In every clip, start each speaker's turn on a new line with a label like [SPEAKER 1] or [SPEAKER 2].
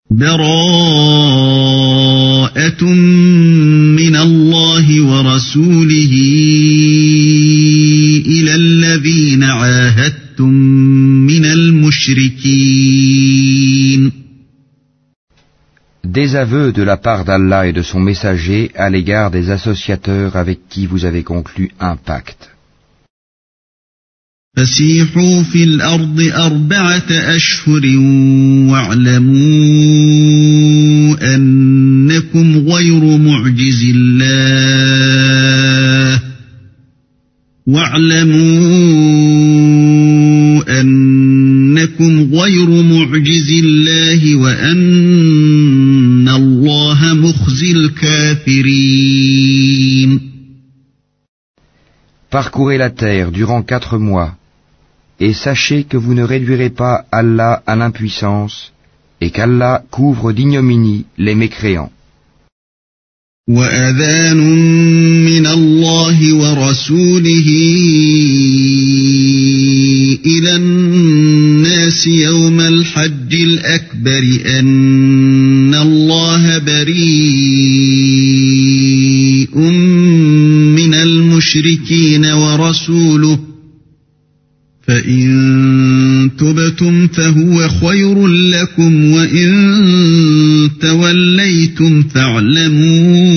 [SPEAKER 1] براءة من الله ورسوله إلى الذين عاهدتم من المشركين.
[SPEAKER 2] Désaveu de la part d'Allah et de son messager à l'égard des associateurs avec qui vous avez conclu un pacte.
[SPEAKER 1] فسيحوا في الأرض 4 أشهر واعلموا أنكم غير معجز الله وأن الله مخزي الكافرين.
[SPEAKER 2] Parcourez la terre durant 4 mois, et sachez que vous ne réduirez pas Allah à l'impuissance, et qu'Allah couvre d'ignominie les mécréants.
[SPEAKER 1] وَأَذَانٌ مِّنَ اللَّهِ وَرَسُولِهِ إِلَى النَّاسِ يَوْمَ الْحَجِّ الْأَكْبَرِ أَنَّ اللَّهَ بَرِيءٌ مِّنَ الْمُشْرِكِينَ وَرَسُولُهُ فَإِن تُبْتُمْ فَهُوَ خَيْرٌ لَّكُمْ وَإِن تَوَلَّيْتُمْ فَاعْلَمُوا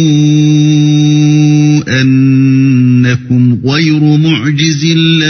[SPEAKER 1] أَنَّكُمْ غَيْرُ مُعْجِزِي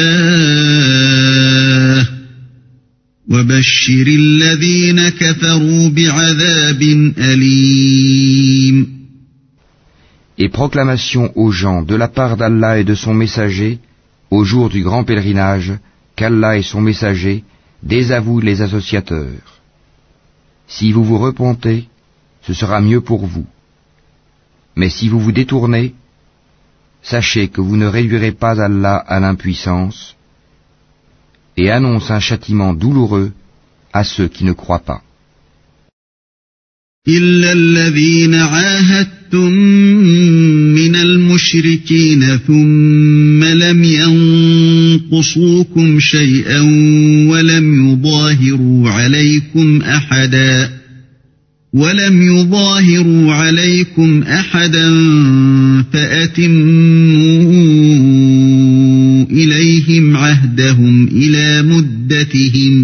[SPEAKER 1] اللَّهِ وَبَشِّرِ الَّذِينَ كَفَرُوا بِعَذَابٍ أَلِيمٍ.
[SPEAKER 2] Et proclamation aux gens de la part d'Allah et de son messager au jour du grand pèlerinage qu'Allah et son messager désavouent les associateurs. Si vous vous repentez, ce sera mieux pour vous. Mais si vous vous détournez, sachez que vous ne réduirez pas Allah à l'impuissance, et annonce un châtiment douloureux à ceux qui ne croient pas.
[SPEAKER 1] إِلَّا الَّذِينَ عَاهَدتُّم مِّنَ الْمُشْرِكِينَ ثُمَّ لَمْ يَنقُصُوكُمْ شَيْئًا وَلَمْ يُظَاهِرُوا عَلَيْكُمْ أَحَدًا فَأَتِمُّوا إِلَيْهِمْ عَهْدَهُمْ إِلَى مُدَّتِهِمْ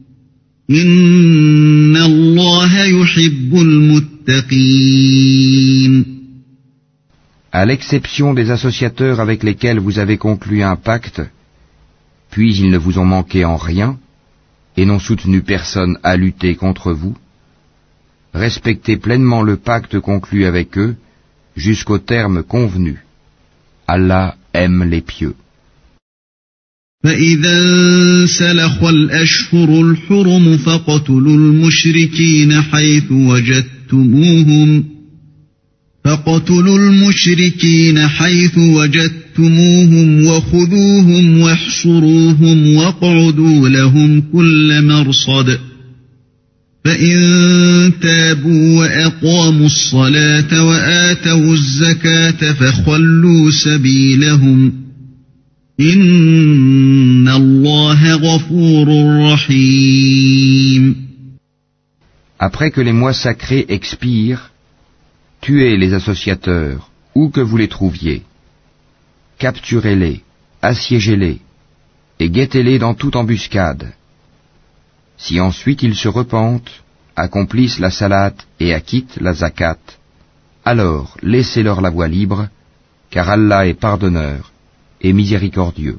[SPEAKER 1] إِنَّ اللَّهَ يُحِبُّ الْمُتَّقِينَ.
[SPEAKER 2] À l'exception des associateurs avec lesquels vous avez conclu un pacte, puis ils ne vous ont manqué en rien, et n'ont soutenu personne à lutter contre vous, respectez pleinement le pacte conclu avec eux jusqu'au terme convenu. Allah aime les pieux.
[SPEAKER 1] فَإِذَا انسَلَخَ الْأَشْهُرُ الْحُرُمُ فَاقْتُلُوا المشركين حيث وجدتموهم وخذوهم واحصروهم واقعدوا لهم كل مرصد فإن تابوا وأقاموا الصلاة وآتوا الزكاة فخلوا سبيلهم إن الله غفور رحيم.
[SPEAKER 2] Après que les mois sacrés expirent, tuez les associateurs, où que vous les trouviez. Capturez-les, assiégez-les, et guettez-les dans toute embuscade. Si ensuite ils se repentent, accomplissent la salate et acquittent la zakat, alors laissez-leur la voie libre, car Allah est pardonneur et miséricordieux.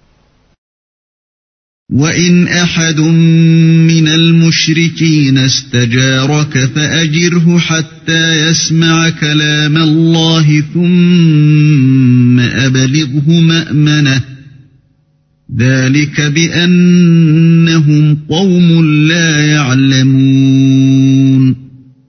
[SPEAKER 1] وَإِنْ أَحَدٌ مِّنَ الْمُشْرِكِينَ اسْتَجَارَكَ فَأَجِرْهُ حَتَّى يَسْمَعَ كَلَامَ اللَّهِ ثُمَّ أَبْلِغْهُ مَأْمَنَهُ ذَلِكَ بِأَنَّهُمْ قَوْمٌ لَّا يَعْلَمُونَ.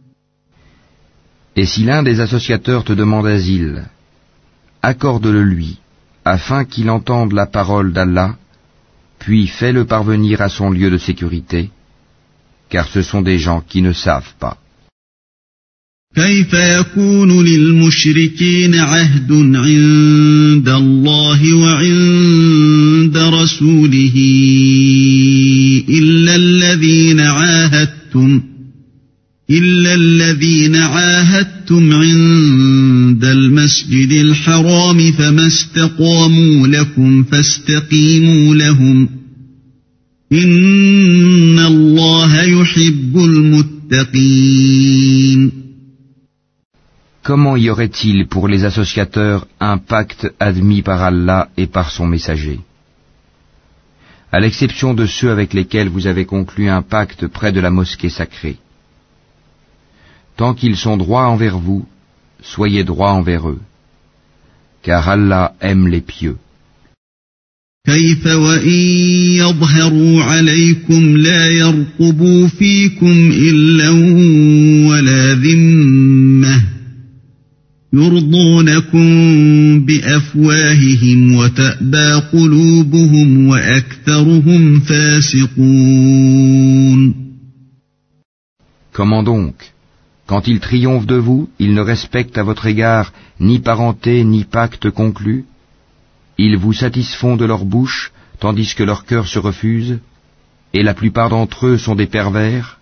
[SPEAKER 2] Et si l'un des associateurs te demande asile, accorde-le lui, afin qu'il entende la parole d'Allah, puis fais-le parvenir à son lieu de sécurité, car ce sont des gens qui ne savent pas.
[SPEAKER 1] كيف يكون للمشركين عهد عند الله وعند رسوله إلا الذين عاهدتم إلا الذين عاهدتم عند المسجد الحرام فما استقاموا لكم فاستقيموا لهم إن الله يحب المتقين.
[SPEAKER 2] Comment y aurait-il pour les associateurs un pacte admis par Allah et par son messager? À l'exception de ceux avec lesquels vous avez conclu un pacte près de la mosquée sacrée. Tant qu'ils sont droits envers vous, soyez droits envers eux, car Allah aime les pieux.
[SPEAKER 1] كيف وإن يظهروا عليكم لا يرقبوا فيكم إلا ولا ذمة يرضونكم بأفواههم وتأبى قلوبهم وأكثرهم فاسقون.
[SPEAKER 2] Comment donc? Quand ils triomphent de vous, ils ne respectent à votre égard ni parenté ni pacte conclu. Ils vous satisfont de leur bouche, tandis que leur cœur se refuse, et la plupart d'entre eux sont des pervers.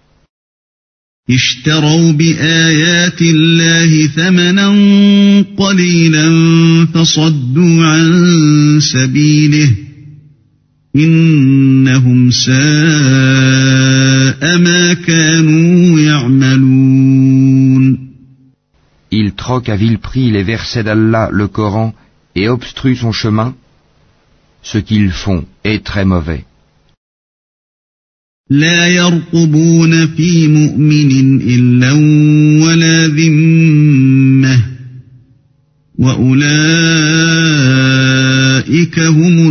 [SPEAKER 1] اشتروا بآيات الله ثمنا قليلا فصدوا عن سبيله إنهم ساء ما كانوا يعملون.
[SPEAKER 2] Ils troquent à vil prix les versets d'Allah, le Coran, et obstruent son chemin. Ce qu'ils font est très mauvais.
[SPEAKER 1] لا يرقبون في مؤمن إلا ولا ذمة وأولئك هم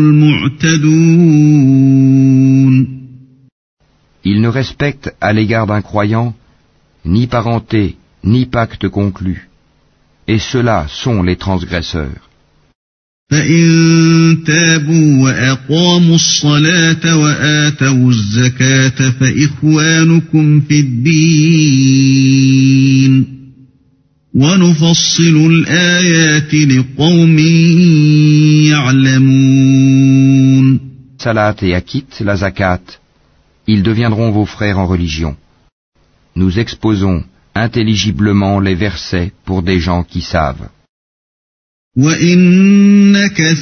[SPEAKER 1] المعتدون.
[SPEAKER 2] Ils ne respectent à l'égard d'un croyant ni parenté, ni pacte conclu, et ceux-là sont les transgresseurs.
[SPEAKER 1] فإن تابوا وأقاموا الصلاة وآتوا الزكاة فإخوانكم في الدين ونفصل الآيات لقوم يعلمون.
[SPEAKER 2] Salat et acquittent la zakat, ils deviendront vos frères en religion. Nous exposons intelligiblement les versets pour des gens qui savent.
[SPEAKER 1] وَإِن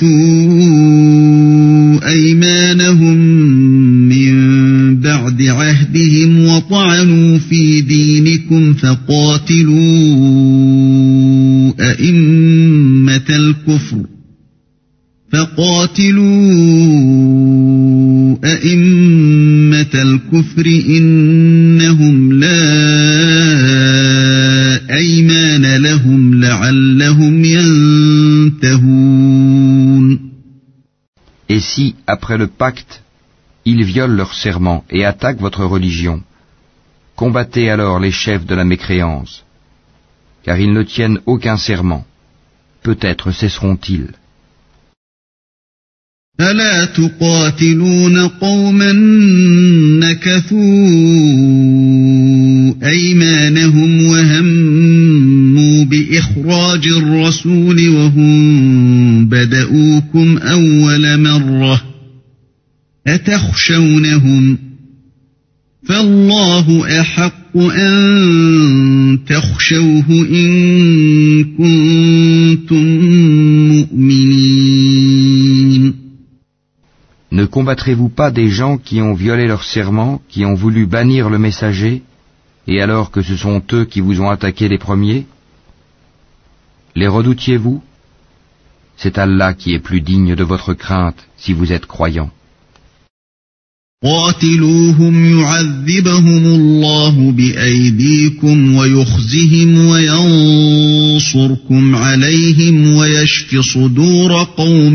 [SPEAKER 1] نَكَثُوا أَيْمَانَهُم مِّن بَعْدِ عَهْدِهِمْ وَطَعَنُوا فِي دِينِكُمْ فَقَاتِلُوا أَئِمَّةَ الْكُفْرِ إِنَّهُمْ لَا أَيْمَانَ لَهُمْ لَعَلَّهُمْ يَنْتَهُونَ.
[SPEAKER 2] Et si, après le pacte, ils violent leur serment et attaquent votre religion, combattez alors les chefs de la mécréance, car ils ne tiennent aucun serment. Peut-être cesseront-ils.
[SPEAKER 1] ألا تقاتلون قوما نكثوا أيمانهم وهموا بإخراج الرسول وهم بدؤوكم أول مرة أتخشونهم فالله أحق أن تخشوه إن كنتم مؤمنين.
[SPEAKER 2] Ne combattrez-vous pas des gens qui ont violé leur serment, qui ont voulu bannir le messager, et alors que ce sont eux qui vous ont attaqué les premiers? Les redoutiez-vous? C'est Allah qui est plus digne de votre crainte si vous êtes croyants.
[SPEAKER 1] قاتلوهم يعذبهم الله بأيديكم ويخزهم وينصركم عليهم ويشف صدور قوم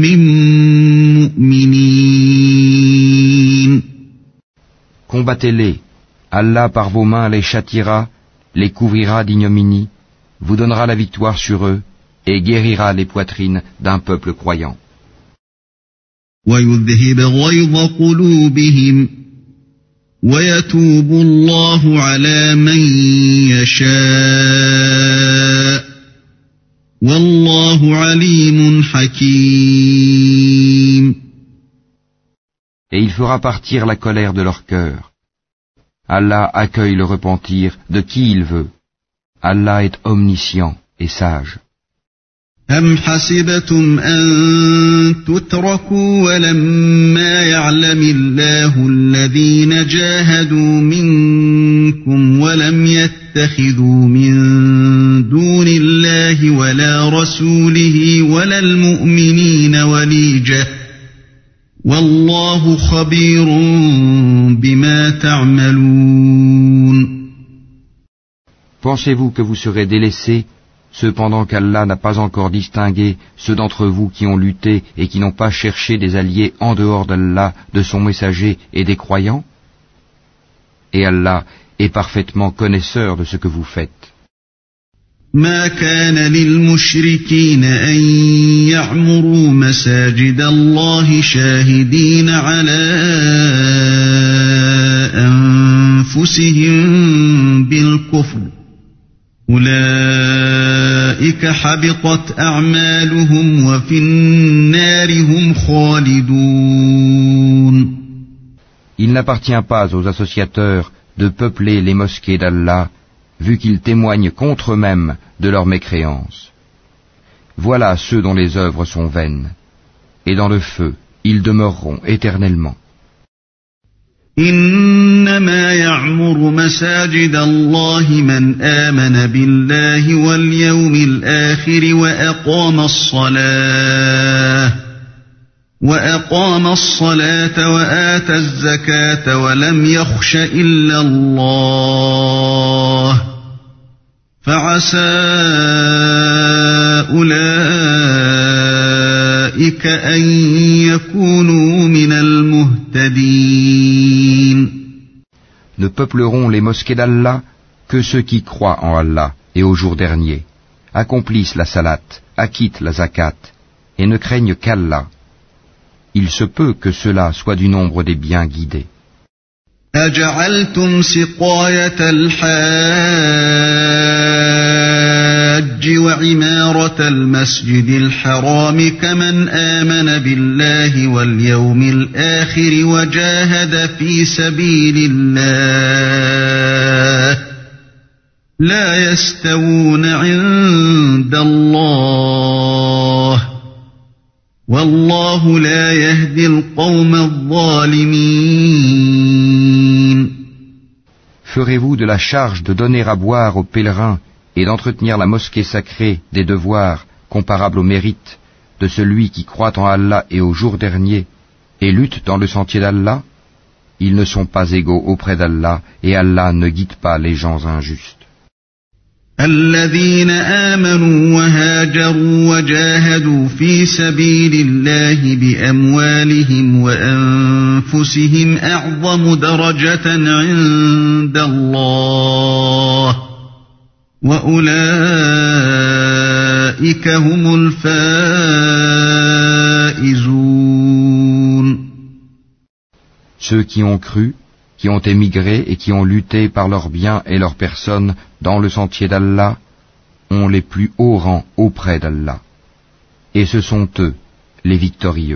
[SPEAKER 1] مؤمنين.
[SPEAKER 2] Combattez-les. Allah par vos mains les châtiera, les couvrira d'ignominie, vous donnera la victoire sur eux et guérira les poitrines d'un peuple croyant.
[SPEAKER 1] وَيُذْهِبَ غَيْظَ قُلُوبِهِمْ وَيَتُوبُ اللَّهُ عَلَى مَن يَشَاءُ وَاللَّهُ عَلِيمٌ حَكِيمٌ.
[SPEAKER 2] Et il fera partir la colère de leur cœur. Allah accueille le repentir de qui il veut. Allah est omniscient et sage.
[SPEAKER 1] أم حسبتم أن تتركوا ولما يعلم الله الذين جاهدوا منكم ولم يتخذوا من دون الله ولا رسوله ولا المؤمنين وليجة والله خبير بما تعملون.
[SPEAKER 2] Pensez-vous que vous serez délaissés, cependant qu'Allah n'a pas encore distingué ceux d'entre vous qui ont lutté et qui n'ont pas cherché des alliés en dehors d'Allah, de son messager et des croyants? Et Allah est parfaitement connaisseur de ce que vous faites.
[SPEAKER 1] ما كان للمشركين أن يعمروا مساجد الله شاهدين على أنفسهم بالكفر أولئك حبطت أعمالهم وفي النار هم خالدون.
[SPEAKER 2] Il n'appartient pas aux associateurs de peupler les mosquées d'Allah, vu qu'ils témoignent contre eux-mêmes de leur mécréance. Voilà ceux dont les œuvres sont vaines, et dans le feu, ils demeureront éternellement.
[SPEAKER 1] إنما يعمر مساجد الله من آمن بالله واليوم الآخر وأقام الصلاة وآتى الزكاة ولم يخش إلا الله فعسى أولئك أن يكونوا من المهتدين.
[SPEAKER 2] Ne peupleront les mosquées d'Allah que ceux qui croient en Allah et au jour dernier, accomplissent la salat, acquittent la zakat, et ne craignent qu'Allah. Il se peut que cela soit du nombre des bien guidés.
[SPEAKER 1] أجعلتم سقاية الحاج وعمارة المسجد الحرام كمن آمن بالله واليوم الآخر وجاهد في سبيل الله لا يستوون عند الله والله لا يهدي القوم الظالمين.
[SPEAKER 2] Ferez-vous de la charge de donner à boire aux pèlerins et d'entretenir la mosquée sacrée des devoirs comparables au mérite de celui qui croit en Allah et au jour dernier et lutte dans le sentier d'Allah? Ils ne sont pas égaux auprès d'Allah et Allah ne guide pas les gens injustes.
[SPEAKER 1] الذين آمنوا وهاجروا وجاهدوا في سبيل الله بأموالهم وأنفسهم أعظم درجة عند الله وأولئك هم الفائزون.
[SPEAKER 2] Ceux qui ont cru, qui ont émigré et qui ont lutté par leurs biens et leurs personnes dans le sentier d'Allah, ont les plus hauts rangs auprès d'Allah. Et ce sont eux, les victorieux.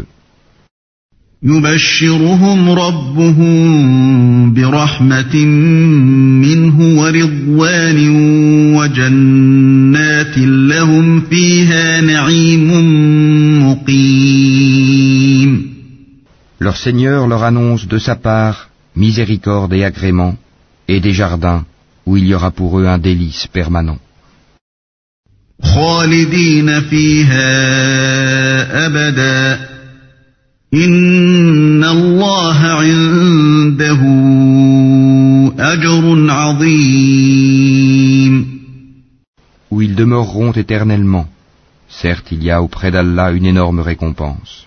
[SPEAKER 1] يبشرهم ربهم برحمة منه ورضوان وجنات لهم فيها نعيم مقيم.
[SPEAKER 2] Leur Seigneur leur annonce de sa part miséricorde et agrément, et des jardins où il y aura pour eux un délice permanent.
[SPEAKER 1] خالدين فيها أبدا إن الله عنده أجر عظيم.
[SPEAKER 2] Où ils demeureront éternellement. Certes, il y a auprès d'Allah une énorme récompense.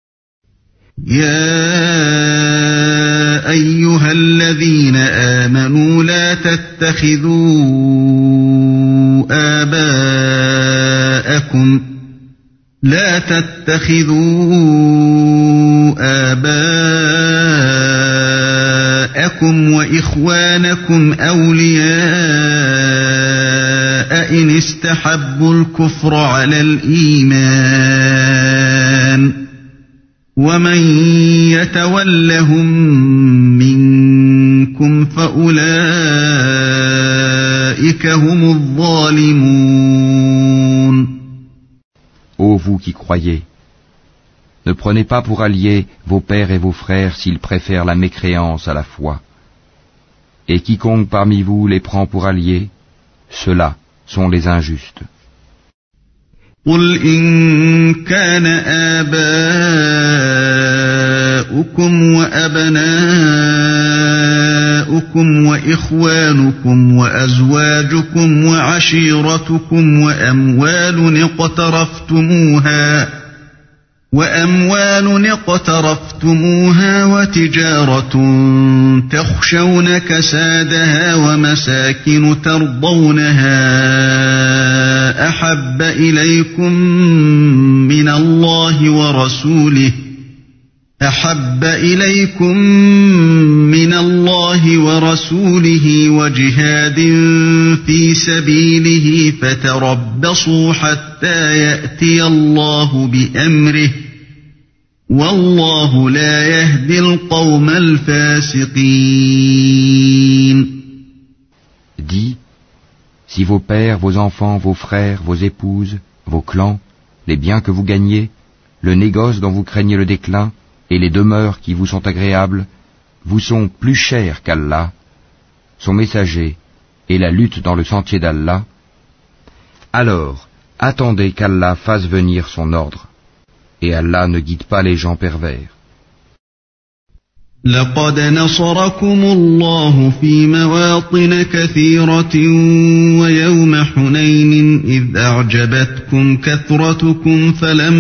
[SPEAKER 1] يا أيها الذين آمنوا لا تتخذوا آباءكم وإخوانكم أولياء إن استحبوا الكفر على الإيمان ومن يتولهم منكم فأولئك هم الظالمون.
[SPEAKER 2] Ô vous qui croyez, ne prenez pas pour alliés vos pères et vos frères s'ils préfèrent la mécréance à la foi. Et quiconque parmi vous les prend pour alliés, ceux-là sont les injustes.
[SPEAKER 1] قل إن كان آباؤكم وأبناؤكم وإخوانكم وأزواجكم وعشيرتكم وأموال اقترفتموها وتجارة تخشون كسادها ومساكن ترضونها أحب إليكم من الله ورسوله وجهاد في سبيله فتربصوا حتى يأتي الله بأمره والله لا يهدي القوم الفاسقين.
[SPEAKER 2] Dis, si vos pères, vos enfants, vos frères, vos épouses, vos clans, les biens que vous gagnez, le négoce dont vous craignez le déclin, et les demeures qui vous sont agréables, vous sont plus chers qu'Allah, son messager, et la lutte dans le sentier d'Allah, alors attendez qu'Allah fasse venir son ordre, et Allah ne guide pas les gens pervers.
[SPEAKER 1] لقد نصركم الله في مواطن كثيرة ويوم حنين إذ أعجبتكم كثرتكم فلم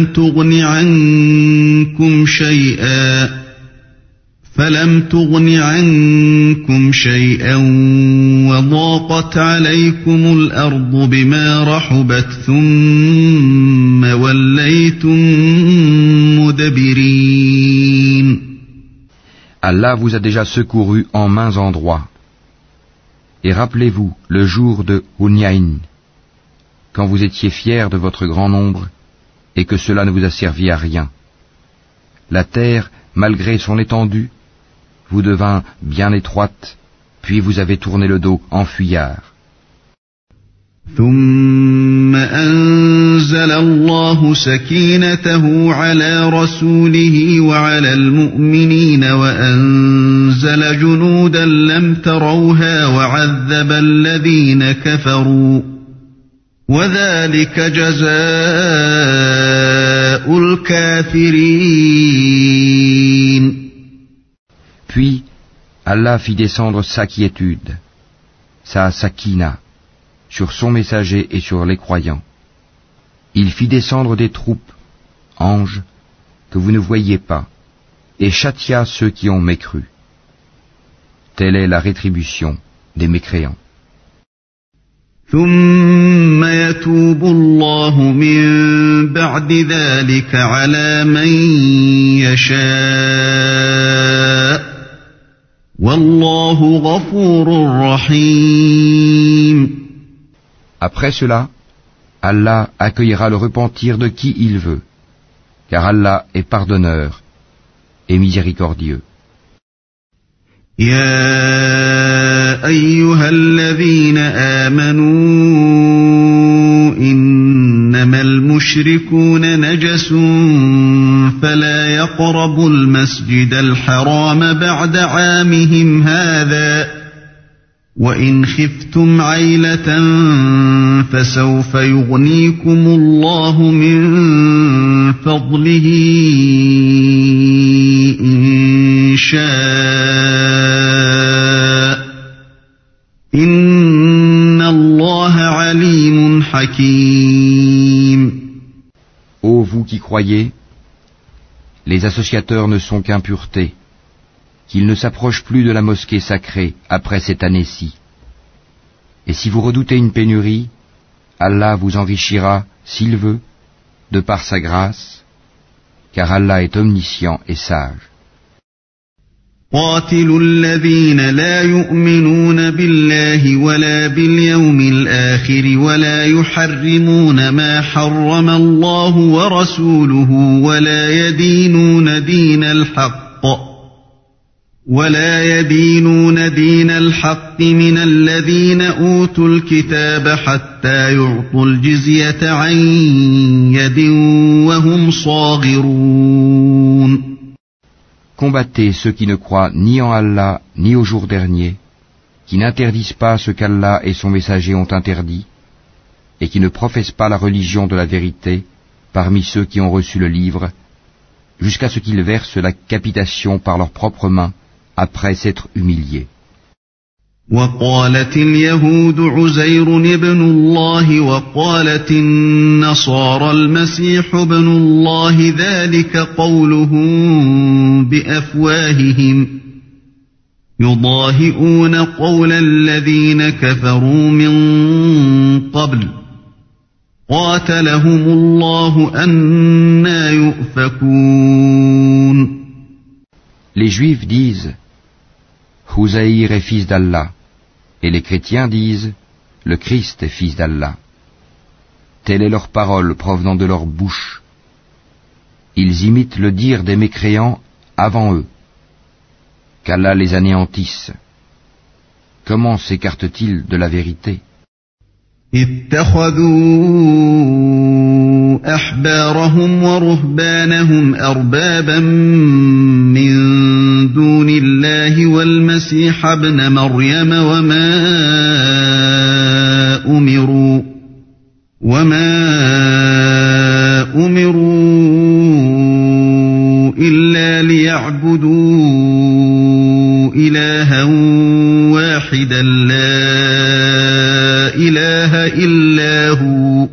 [SPEAKER 1] تغن عنكم شيئا وضاقت عليكم الأرض بما رحبت ثم وليتم مدبرين.
[SPEAKER 2] Allah vous a déjà secouru en maints endroits. Et rappelez-vous le jour de Hunayn, quand vous étiez fiers de votre grand nombre et que cela ne vous a servi à rien. La terre, malgré son étendue, vous devint bien étroite, puis vous avez tourné le dos en fuyard.
[SPEAKER 1] ثم أنزل الله سكينته على رسوله وعلى المؤمنين وأنزل جنودا لم تروها وعذب الذين كفروا وذلك جزاء الكافرين.
[SPEAKER 2] Puis Allah fit descendre sa quiétude, sa sakina, sur son messager et sur les croyants. Il fit descendre des troupes, anges, que vous ne voyiez pas, et châtia ceux qui ont mécru. Telle est la rétribution des mécréants.
[SPEAKER 1] ثم يتوب الله من بعد ذلك على من يشاء والله غفور رحيم.
[SPEAKER 2] Après cela, Allah accueillera le repentir de qui il veut, car Allah est pardonneur et miséricordieux.
[SPEAKER 1] يا أيها الذين آمنوا إنما المشركون نجس فلا يقربوا المسجد الحرام بعد عامهم هذا وإن خفتم عيلة فسوف يغنيكم الله من فضله إن شاء إن الله عليم حكيم.
[SPEAKER 2] Ô vous qui croyez, les associateurs ne sont qu'impuretés, qu'ils ne s'approchent plus de la mosquée sacrée après cette année-ci. Et si vous redoutez une pénurie, Allah vous enrichira, s'il veut, de par sa grâce, car Allah est omniscient et sage.
[SPEAKER 1] قاتلوا الذين لا يؤمنون بالله ولا باليوم الآخر ولا يحرمون ما حرم الله ورسوله ولا يدينون دين الحق من الذين أوتوا الكتاب حتى يعطوا الجزية عن يد وهم صاغرون.
[SPEAKER 2] Combattez ceux qui ne croient ni en Allah ni au jour dernier, qui n'interdisent pas ce qu'Allah et son messager ont interdit, et qui ne professent pas la religion de la vérité parmi ceux qui ont reçu le livre, jusqu'à ce qu'ils versent la capitation par leurs propres mains après s'être humiliés.
[SPEAKER 1] وقالت اليهود عزير ابن الله وقالت النصارى المسيح ابن الله ذلك قولهم بأفواههم يضاهئون قول الذين كفروا من قبل قاتلهم الله أنى يؤفكون.
[SPEAKER 2] Les Juifs disent Houzaïr est fils d'Allah, et les chrétiens disent le Christ est fils d'Allah. Telle est leur parole provenant de leur bouche. Ils imitent le dire des mécréants avant eux. Qu'Allah les anéantisse. Comment s'écartent-ils de la vérité?
[SPEAKER 1] اتخذوا أحبارهم ورهبانهم أربابا من دون الله والمسيح ابن مريم وما أمروا إلا ليعبدوا إلها واحدا لا إله إلا هو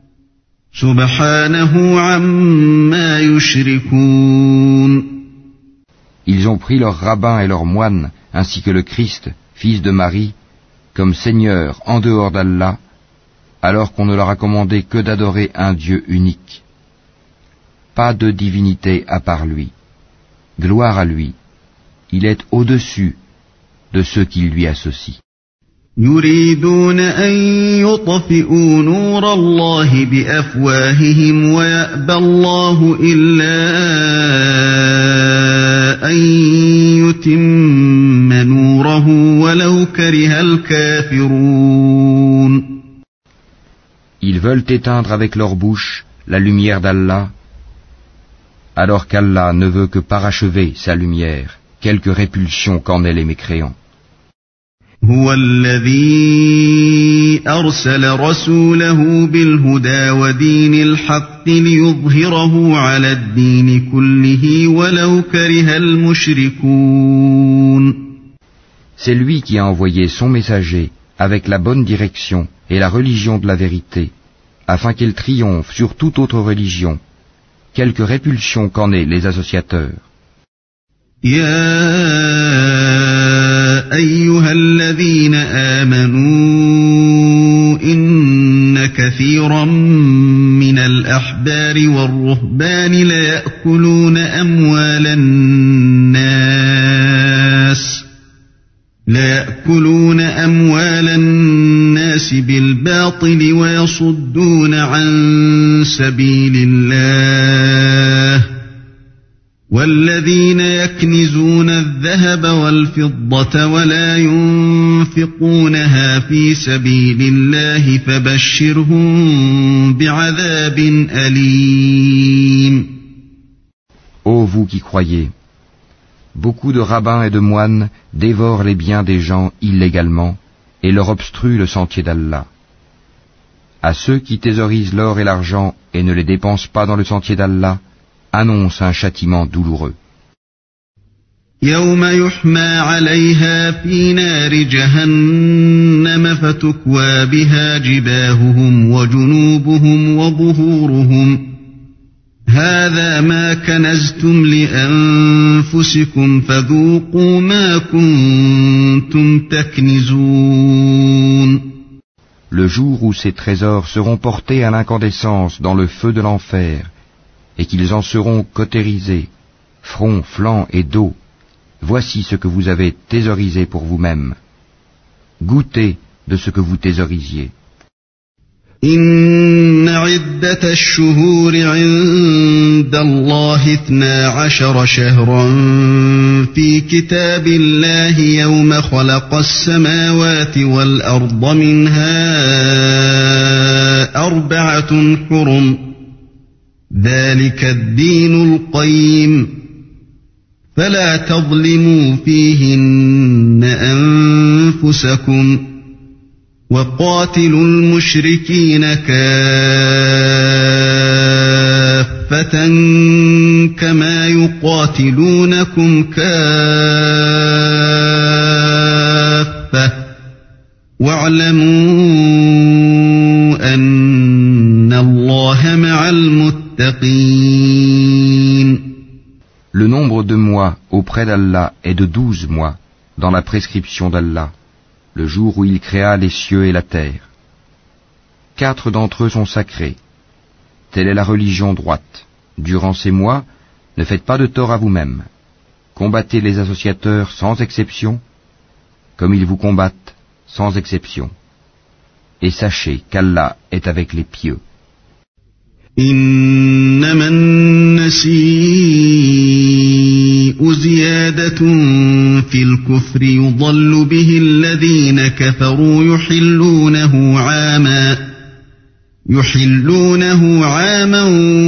[SPEAKER 1] سبحانه عما يشركون.
[SPEAKER 2] Ils ont pris leurs rabbins et leurs moines, ainsi que le Christ, fils de Marie, comme Seigneur en dehors d'Allah, alors qu'on ne leur a commandé que d'adorer un Dieu unique. Pas de divinité à part lui. Gloire à lui. Il est au-dessus de ceux qui lui associent.
[SPEAKER 1] يريدون أن يطفئوا نور الله بأفواههم ويأبى الله إلا أن يتم نوره ولو كره الكافرون.
[SPEAKER 2] Ils veulent éteindre avec leur bouche la lumière d'Allah, alors qu'Allah ne veut que parachever sa lumière, quelque répulsion qu'en aient les mécréants.
[SPEAKER 1] هو الذي أرسل رسوله بالهدى ودين الحق ليظهره على الدين كله ولو كره المشركون.
[SPEAKER 2] C'est lui qui a envoyé son messager avec la bonne direction et la religion de la vérité, afin qu'il triomphe sur toute autre religion, quelque répulsion qu'en aient les associateurs.
[SPEAKER 1] أيها الذين آمنوا إن كثيرا من الأحبار والرهبان ليأكلون أموال الناس بالباطل ويصدون عن سبيل الله والذين يكنزون الذهب والفضة ولا ينفقونها في سبيل الله فبشرهم بعذاب أليم.
[SPEAKER 2] Ô vous qui croyez, beaucoup de rabbins et de moines dévorent les biens des gens illégalement et leur obstruent le sentier d'Allah. À ceux qui thésaurisent l'or et l'argent et ne les dépensent pas dans le sentier d'Allah, annonce un châtiment douloureux.
[SPEAKER 1] يوم يحمى عليها في نار جهنم فتكوى بها جباههم وجنوبهم وظهورهم هذا ما كنزتم لأنفسكم فذوقوا ما كنتم تكنزون.
[SPEAKER 2] Le jour où ces trésors seront portés à l'incandescence dans le feu de l'enfer, et qu'ils en seront cautérisés, front, flanc et dos, voici ce que vous avez thésaurisé pour vous-même. Goûtez de ce que vous thésaurisiez.
[SPEAKER 1] إن عدة الشهور عند الله 12 شهرا في كتاب الله يوم خلق السماوات والأرض منها 4 حرم ذلك الدين القيم فلا تظلموا فيهن أنفسكم وقاتلوا المشركين كافة كما يقاتلونكم كافة واعلموا أن الله مع المتقين.
[SPEAKER 2] Le nombre de mois auprès d'Allah est de 12 mois dans la prescription d'Allah, le jour où il créa les cieux et la terre. 4 d'entre eux sont sacrés. Telle est la religion droite. Durant ces mois, ne faites pas de tort à vous-même. Combattez les associateurs sans exception, comme ils vous combattent sans exception. Et sachez qu'Allah est avec les pieux.
[SPEAKER 1] إنما النسيء زيادة في الكفر يضل به الذين كفروا يحلونه عاما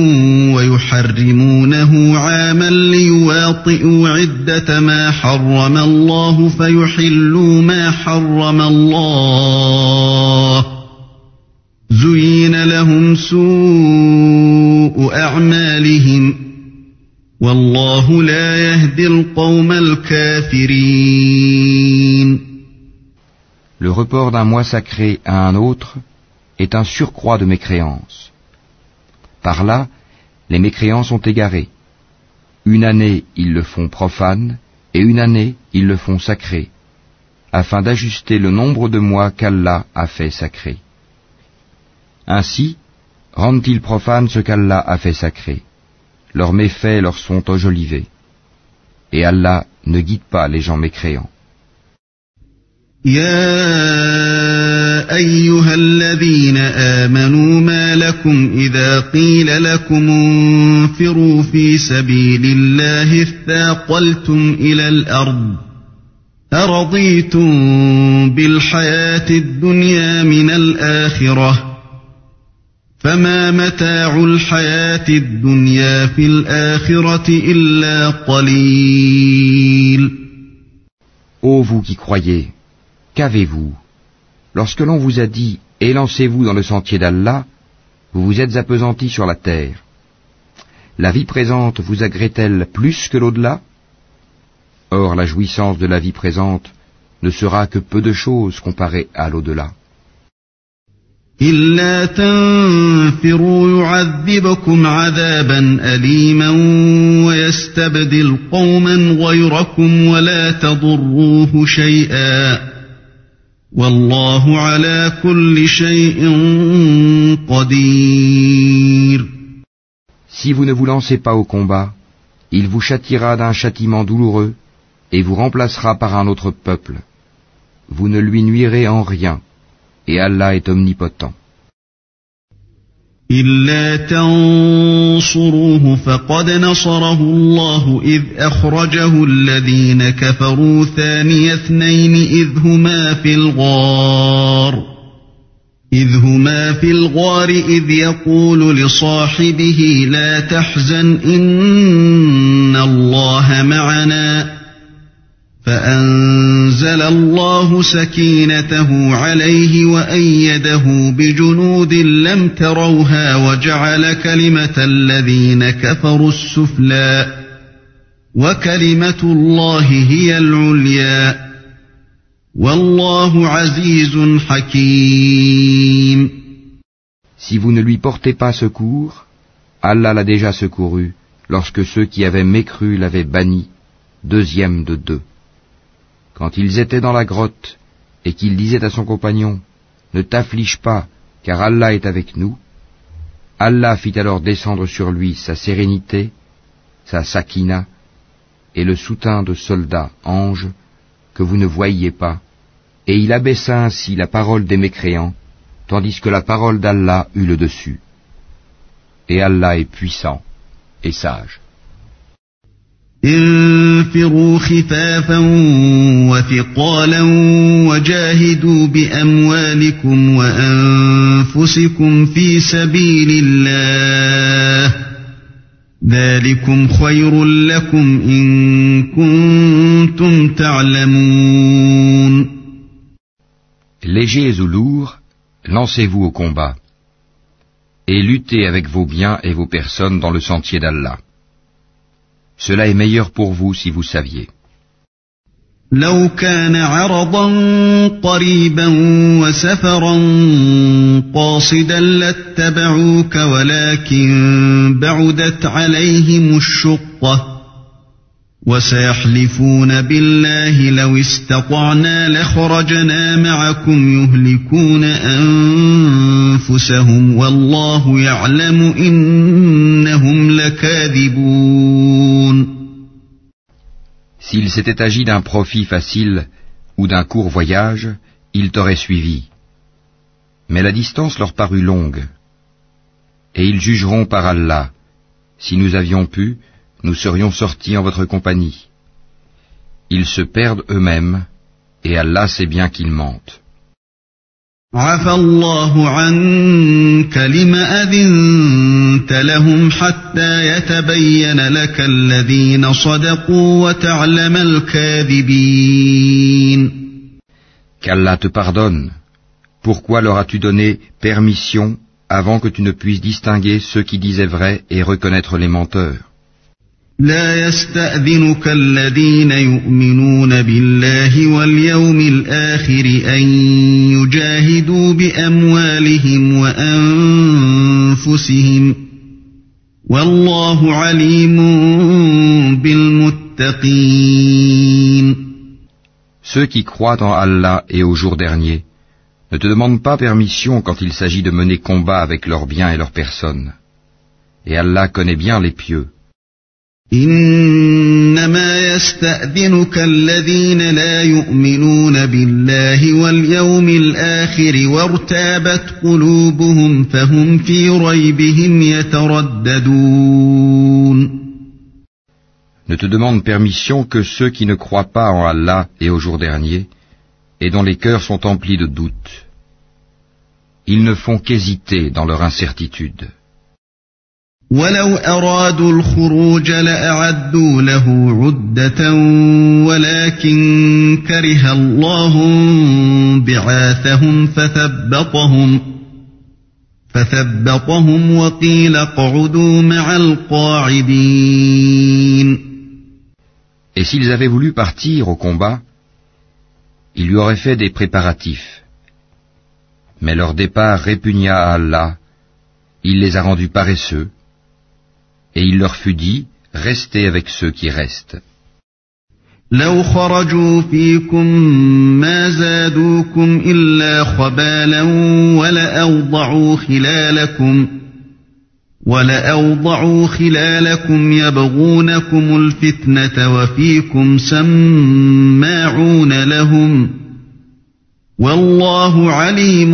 [SPEAKER 1] ويحرمونه عاما ليواطئوا عدة ما حرم الله فيحلوا ما حرم الله زين لهم سوء أعمالهم والله لا يهدي القوم الكافرين.
[SPEAKER 2] Le report d'un mois sacré à un autre est un surcroît de mécréance. Par là, les mécréants sont égarés. Une année, ils le font profane, et une année, ils le font sacré, afin d'ajuster le nombre de mois qu'Allah a fait sacré. Ainsi, rendent-ils profane ce qu'Allah a fait sacré. Leurs méfaits leur sont enjolivés. Et Allah ne guide pas les gens mécréants.
[SPEAKER 1] يا أيها الذين آمنوا ما لكم إذا قيل لكم انفروا في سبيل الله اثاقلتم إلى الأرض أرضيتم بالحياة الدنيا من الآخرة فما متاع الحياة الدنيا في الآخرة إلا قليل.
[SPEAKER 2] Ô vous qui croyez, qu'avez-vous? Lorsque l'on vous a dit « Élancez-vous dans le sentier d'Allah », vous vous êtes appesantis sur la terre. La vie présente vous agrée-t-elle plus que l'au-delà? Or la jouissance de la vie présente ne sera que peu de choses comparée à l'au-delà.
[SPEAKER 1] إلا تنفروا يعذبكم عذابا أليما ويستبدل قوما غيركم ولا تضروه شيئا والله على كل شيء قدير.
[SPEAKER 2] Si vous ne vous lancez pas au combat, il vous châtiera d'un châtiment douloureux et vous remplacera par un autre peuple. Vous ne lui nuirez en rien. Et Allah est omnipotent.
[SPEAKER 1] إلا تنصروه فقد نصره الله إذ أخرجه الذين كفروا ثاني اثنين إذ هما في الغار إذ يقول لصاحبه لا تحزن إن الله معنا فأنزل الله سكينته عليه وأيده بجنود لم تروها وجعل كلمة الذين كفروا السفلى وكلمة الله هي العليا والله عزيز حكيم.
[SPEAKER 2] Si vous ne lui portez pas secours, Allah l'a déjà secouru lorsque ceux qui avaient mécru l'avaient banni, deuxième de 2. Quand ils étaient dans la grotte et qu'il disait à son compagnon « Ne t'afflige pas, car Allah est avec nous », Allah fit alors descendre sur lui sa sérénité, sa sakina, et le soutien de soldats, anges, que vous ne voyiez pas, et il abaissa ainsi la parole des mécréants, tandis que la parole d'Allah eut le dessus. Et Allah est puissant et sage.
[SPEAKER 1] انفروا خفافا وثقالا وجاهدوا بأموالكم وأنفسكم في سبيل الله ذلكم خير لكم إن كنتم تعلمون.
[SPEAKER 2] Légers ou lourds, lancez-vous au combat, et luttez avec vos biens et vos personnes dans le sentier d'Allah. Cela est meilleur pour vous si vous saviez.
[SPEAKER 1] لو كان عرضا قريبا وسفرا قاصدا لاتبعوك ولكن بعدت عليهم الشقة وسيحلفون بالله لو استطعنا لخرجنا معكم يهلكون أنفسهم والله يعلم إنهم لكاذبون.
[SPEAKER 2] S'il s'était agi d'un profit facile ou d'un court voyage, ils t'auraient suivi. Mais la distance leur parut longue. Et ils jugeront par Allah, si nous avions pu, nous serions sortis en votre compagnie. Ils se perdent eux-mêmes, et Allah sait bien qu'ils mentent.
[SPEAKER 1] عفى الله عنك لم أذنت لهم حتى يتبين لك الذين صدقوا وتعلم الكاذبين.
[SPEAKER 2] Qu'Allah te pardonne. Pourquoi leur as-tu donné permission avant que tu ne puisses distinguer ceux qui disaient vrai et reconnaître les menteurs?
[SPEAKER 1] لا يستأذنك الذين يؤمنون بالله واليوم الآخر أن يجاهدوا بأموالهم وأنفسهم والله عليم بالمتقين.
[SPEAKER 2] Ceux qui croient en Allah et au jour dernier ne te demandent pas permission quand il s'agit de mener combat avec leurs biens et leurs personnes. Et Allah connaît bien les pieux.
[SPEAKER 1] إنما يستأذنك الذين لا يؤمنون بالله واليوم الآخر وارتابت قلوبهم فهم في ريبهم يترددون.
[SPEAKER 2] Ne te demandent permission que ceux qui ne croient pas en Allah et au jour dernier, et dont les cœurs sont emplis de doutes. Ils ne font qu'hésiter dans leur incertitude.
[SPEAKER 1] ولو أرادوا الخروج لأعدوا له عدة ولكن كره الله بعاثهم فثبطهم وقيل اقعدوا مع القاعدين.
[SPEAKER 2] Et s'ils avaient voulu partir au combat, il lui aurait fait des préparatifs. Mais leur départ répugna à Allah, il les a rendus paresseux, et il leur fut dit, restez avec ceux qui restent.
[SPEAKER 1] لو خرجوا فيكم ما زادوكم إلا خبالا ولأوضعوا خلالكم يبغونكم الفتنة وفيكم سماعون لهم والله عليم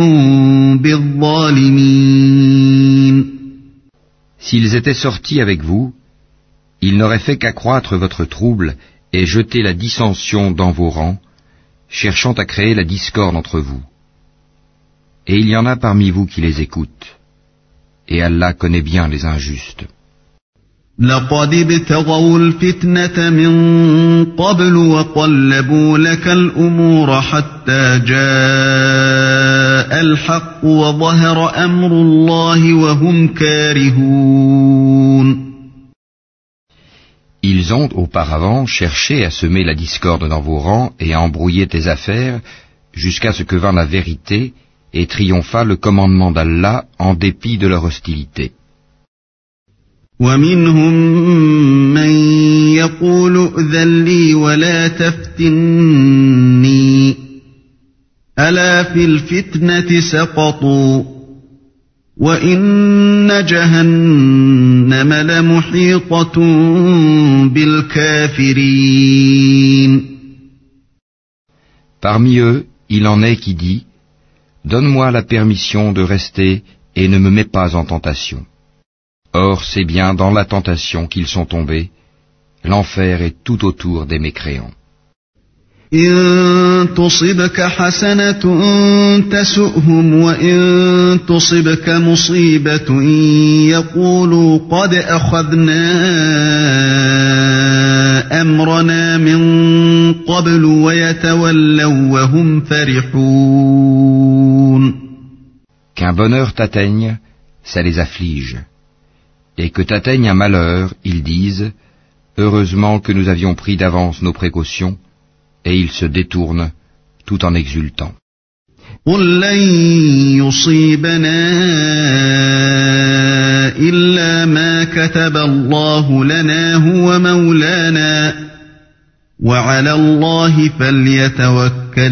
[SPEAKER 1] بالظالمين.
[SPEAKER 2] S'ils étaient sortis avec vous, ils n'auraient fait qu'accroître votre trouble et jeter la dissension dans vos rangs, cherchant à créer la discorde entre vous. Et il y en a parmi vous qui les écoutent. Et Allah connaît bien les injustes.
[SPEAKER 1] لقد ابتغوا الفتنة من قبل وقلبوا لك الأمور حتى جاء الحق وظهر أمر الله وهم كارهون.
[SPEAKER 2] Ils ont auparavant cherché à semer la discorde dans vos rangs et à embrouiller tes affaires jusqu'à ce que vint la vérité et triompha le commandement d'Allah en dépit de leur hostilité.
[SPEAKER 1] ومنهم من يقول ائذن لي ولا تفتني ألا في الفتنة سقطوا وإن جهنم لمحيطة بالكافرين.
[SPEAKER 2] Parmi eux, il en est qui dit, Donne-moi la permission de rester et ne me mets pas en tentation. Or c'est bien dans la tentation qu'ils sont tombés. L'enfer est tout autour des mécréants.
[SPEAKER 1] إن تصبك حسنة تسؤهم وإن تصبك مصيبة يقولوا قد أخذنا أمرنا من قبل ويتولوا وهم فرحون.
[SPEAKER 2] Qu'un bonheur t'atteigne, ça les afflige. Et que t'atteigne un malheur, ils disent, heureusement que nous avions pris d'avance nos précautions, et ils se détournent tout en exultant.
[SPEAKER 1] قل لن يصيبنا إلا ما كتب الله لنا هو مولانا وعلى الله فليتوكل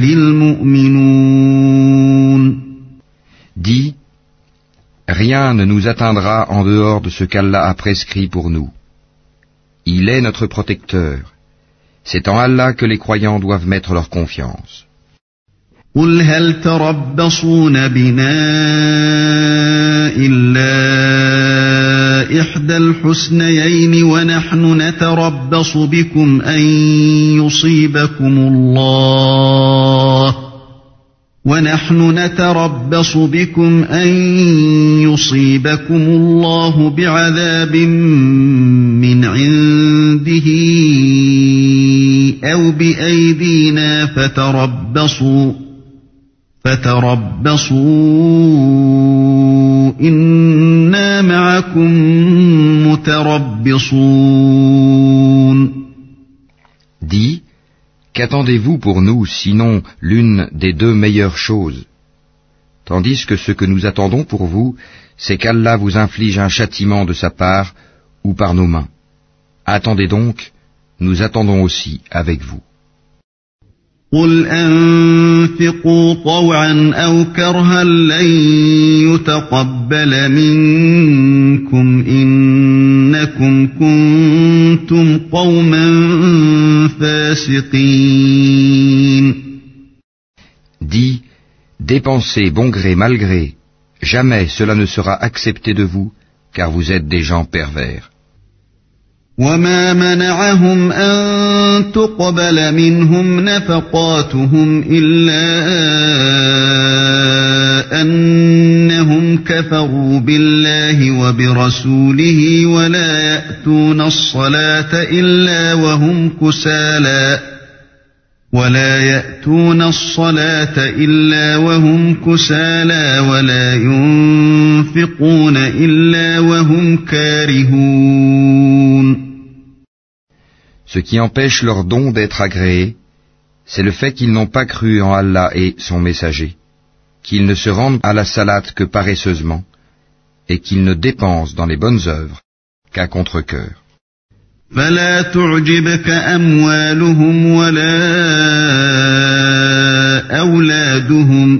[SPEAKER 1] المؤمنون.
[SPEAKER 2] Dis, rien ne nous atteindra en dehors de ce qu'Allah a prescrit pour nous. Il est notre protecteur. C'est en Allah que les croyants doivent mettre leur confiance.
[SPEAKER 1] قل هل تربصون بنا إلا إحدى الحسنيين ونحن نتربص بكم أن يصيبكم الله بعذاب من عنده أو بأيدينا فتربصوا إنا معكم متربصون.
[SPEAKER 2] Dis, qu'attendez-vous pour nous sinon l'une des deux meilleures choses? Tandis que ce que nous attendons pour vous, c'est qu'Allah vous inflige un châtiment de sa part ou par nos mains. Attendez donc, nous attendons aussi avec vous.
[SPEAKER 1] قل أنفقوا طوعا أو كرها لن يتقبل منكم إنكم كنتم قوما فاسقين.
[SPEAKER 2] Dis, dépensez bon gré mal gré, jamais cela ne sera accepté de vous, car vous êtes des gens pervers.
[SPEAKER 1] وما منعهم أن تقبل منهم نفقاتهم إلا أنهم كفروا بالله وبرسوله ولا يأتون الصلاة إلا وهم كسالى ولا ينفقون إلا وهم كارهون.
[SPEAKER 2] Ce qui empêche leur don d'être agréé, c'est le fait qu'ils n'ont pas cru en Allah et son messager, qu'ils ne se rendent à la salate que paresseusement, et qu'ils ne dépensent dans les bonnes œuvres qu'à contre-cœur.
[SPEAKER 1] فلا تعجبك أموالهم ولا أولادهم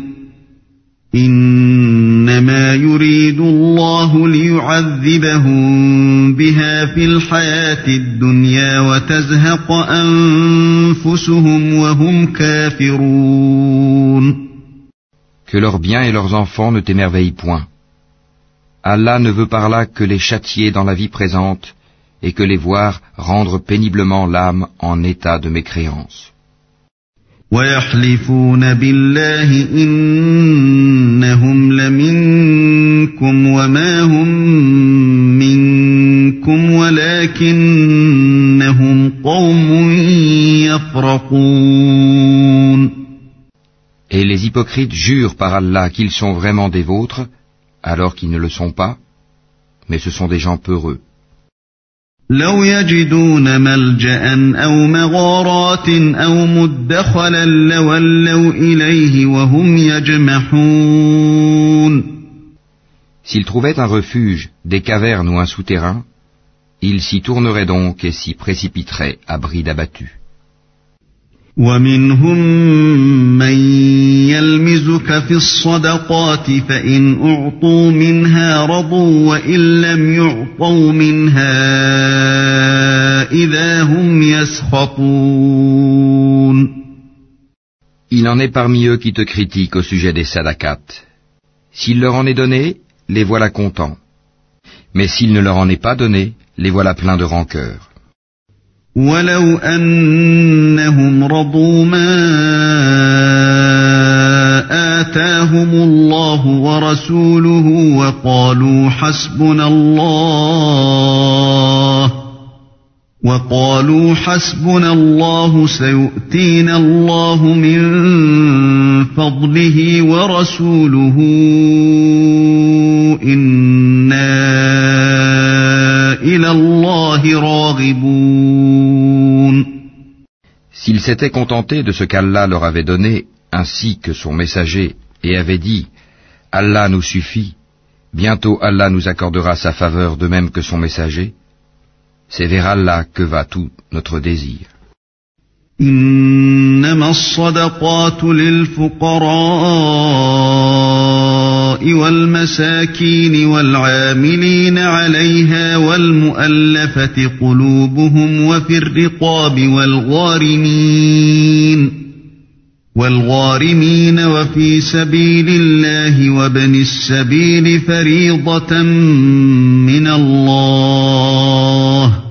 [SPEAKER 1] إنما يريد الله ليعذبهم بها في الحياة الدنيا وتزهق أنفسهم وهم كافرون.
[SPEAKER 2] Que leurs biens et leurs enfants ne t'émerveillent point. Allah ne veut par là que les châtier dans la vie présente et que les voir rendre péniblement l'âme en état de mécréance.
[SPEAKER 1] ويحلفون بالله إنهم لمنكم وما هم منكم ولكنهم قوم يفرقون.
[SPEAKER 2] Et les hypocrites jurent par Allah qu'ils sont vraiment des vôtres, alors qu'ils ne le sont pas, mais ce sont des gens peureux.
[SPEAKER 1] لو يجدون ملجأ أو مغارات أو مدخلا لولوا إليه وهم يجمحون.
[SPEAKER 2] S'ils trouvaient un refuge, des cavernes ou un souterrain, ils s'y tourneraient donc et s'y précipiteraient à bride abattue.
[SPEAKER 1] ومنهم من يلمزك في الصدقات فإن أعطوا منها رضوا وإن لم يعطوا منها إذا هم يسخطون.
[SPEAKER 2] Il en est parmi eux qui te critiquent au sujet des sadaqat. S'il leur en est donné, les voilà contents. Mais s'il ne leur en est pas donné, les voilà pleins de rancœur.
[SPEAKER 1] وَلَوْ أَنَّهُمْ رَضُوا مَا آتَاهُمُ اللَّهُ وَرَسُولُهُ وَقَالُوا حَسْبُنَا اللَّهُ سَيُؤْتِينَا اللَّهُ مِنْ فَضْلِهِ وَرَسُولُهُ إِنَّا إِلَى اللَّهِ رَاغِبُونَ.
[SPEAKER 2] S'ils s'étaient contentés de ce qu'Allah leur avait donné, ainsi que son messager, et avaient dit « Allah nous suffit, bientôt Allah nous accordera sa faveur de même que son messager », c'est vers Allah que va tout notre désir.
[SPEAKER 1] إنما الصدقات للفقراء والمساكين والعاملين عليها والمؤلفة قلوبهم وفي الرقاب والغارمين وفي سبيل الله وابن السبيل فريضة من الله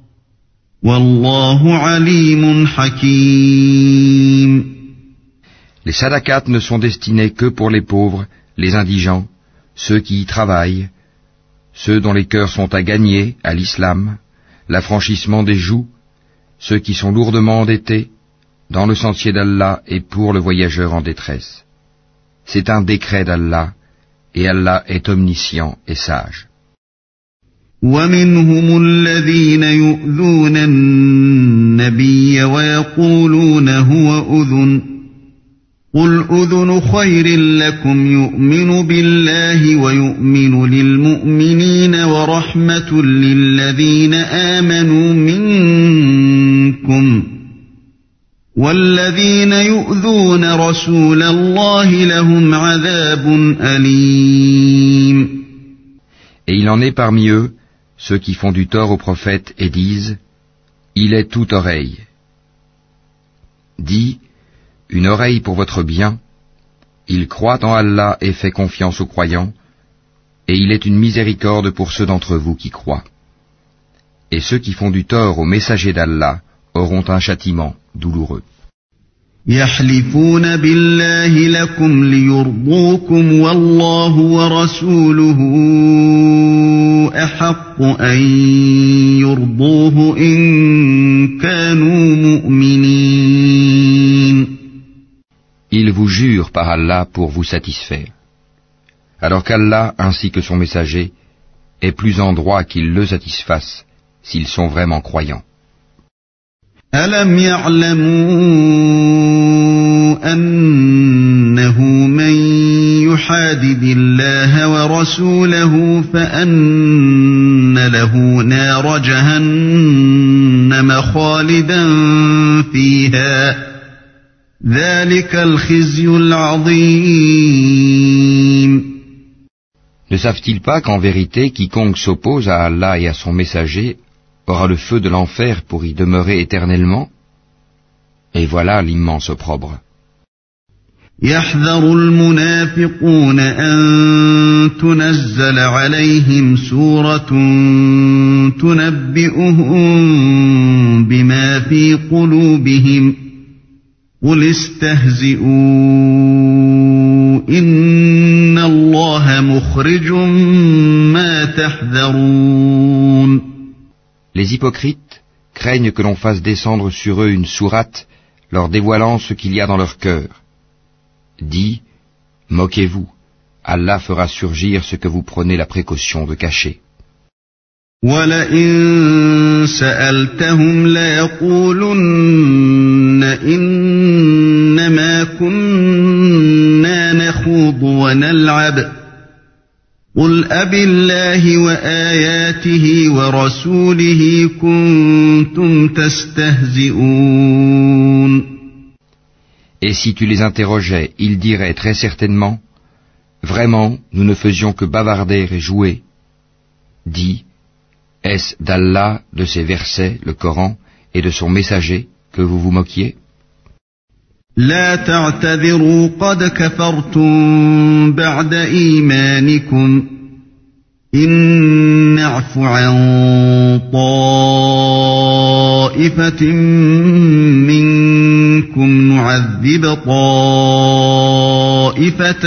[SPEAKER 1] والله عليم حكيم.
[SPEAKER 2] Les sadaqat ne sont destinés que pour les pauvres, les indigents, ceux qui y travaillent, ceux dont les cœurs sont à gagner à l'islam, l'affranchissement des joues, ceux qui sont lourdement endettés, dans le sentier d'Allah et pour le voyageur en détresse. C'est un décret d'Allah, et Allah est omniscient et sage.
[SPEAKER 1] وَمِنْهُمُ الَّذِينَ يُؤْذُونَ النَّبِيَّ وَيَقُولُونَ هُوَ أُذُنٌ قُلْ أُذُنُ خَيْرٍ لَكُمْ يُؤْمِنُ بِاللَّهِ وَيُؤْمِنُ لِلْمُؤْمِنِينَ وَرَحْمَةٌ لِلَّذِينَ آمَنُوا مِنكُمْ وَالَّذِينَ يُؤْذُونَ رَسُولَ اللَّهِ لَهُمْ عَذَابٌ أَلِيمٌ.
[SPEAKER 2] Et il en est parmi eux ceux qui font du tort au prophète et disent « Il est toute oreille ». Dis « Une oreille pour votre bien, il croit en Allah et fait confiance aux croyants, et il est une miséricorde pour ceux d'entre vous qui croient. Et ceux qui font du tort au messager d'Allah auront un châtiment douloureux.
[SPEAKER 1] يحلفون بالله لكم ليرضوكم والله ورسوله أحق أن يرضوه إن كانوا مؤمنين.
[SPEAKER 2] Ils vous jurent par Allah pour vous satisfaire, alors qu'Allah ainsi que son messager est plus en droit qu'ils le satisfassent s'ils sont vraiment croyants.
[SPEAKER 1] أَلَمْ يَعْلَمُوا أَنَّهُ مَنْ يُحَادِدِ اللَّهَ وَرَسُولَهُ فَأَنَّ لَهُ نَارَ جَهَنَّمَ خَالِدًا فِيهَا ذَلِكَ الْخِزْيُ الْعَظِيمُ.
[SPEAKER 2] Ne savent-ils pas qu'en vérité quiconque s'oppose à Allah et à son messager aura le feu de l'enfer pour y demeurer éternellement? Et voilà l'immense opprobre.
[SPEAKER 1] يحذر المنافقون أن تنزل عليهم سورة تنبئهم بما في قلوبهم قل استهزئوا إن الله مخرج ما تحذرون.
[SPEAKER 2] Les hypocrites craignent que l'on fasse descendre sur eux une sourate leur dévoilant ce qu'il y a dans leur cœur. Dis, moquez-vous, Allah fera surgir ce que vous prenez la précaution de cacher.
[SPEAKER 1] وَلَئِن سَأَلْتَهُمْ لَيَقُولُنَّ إِنَّمَا كُنَّا نَخُوضُ وَنَلْعَبُ قُلْ أَبِاللَّهِ وَآيَاتِهِ وَرَسُولِهِ كُنْتُمْ تَسْتَهْزِئُونَ.
[SPEAKER 2] Et si tu les interrogeais, ils diraient très certainement, vraiment, nous ne faisions que bavarder et jouer. Dis, est-ce d'Allah, de ses versets, le Coran, et de son messager, que vous vous moquiez?
[SPEAKER 1] لا تعتذروا قد كفرتم بعد إيمانكم إن نعف عن طائفة منكم نعذب طائفة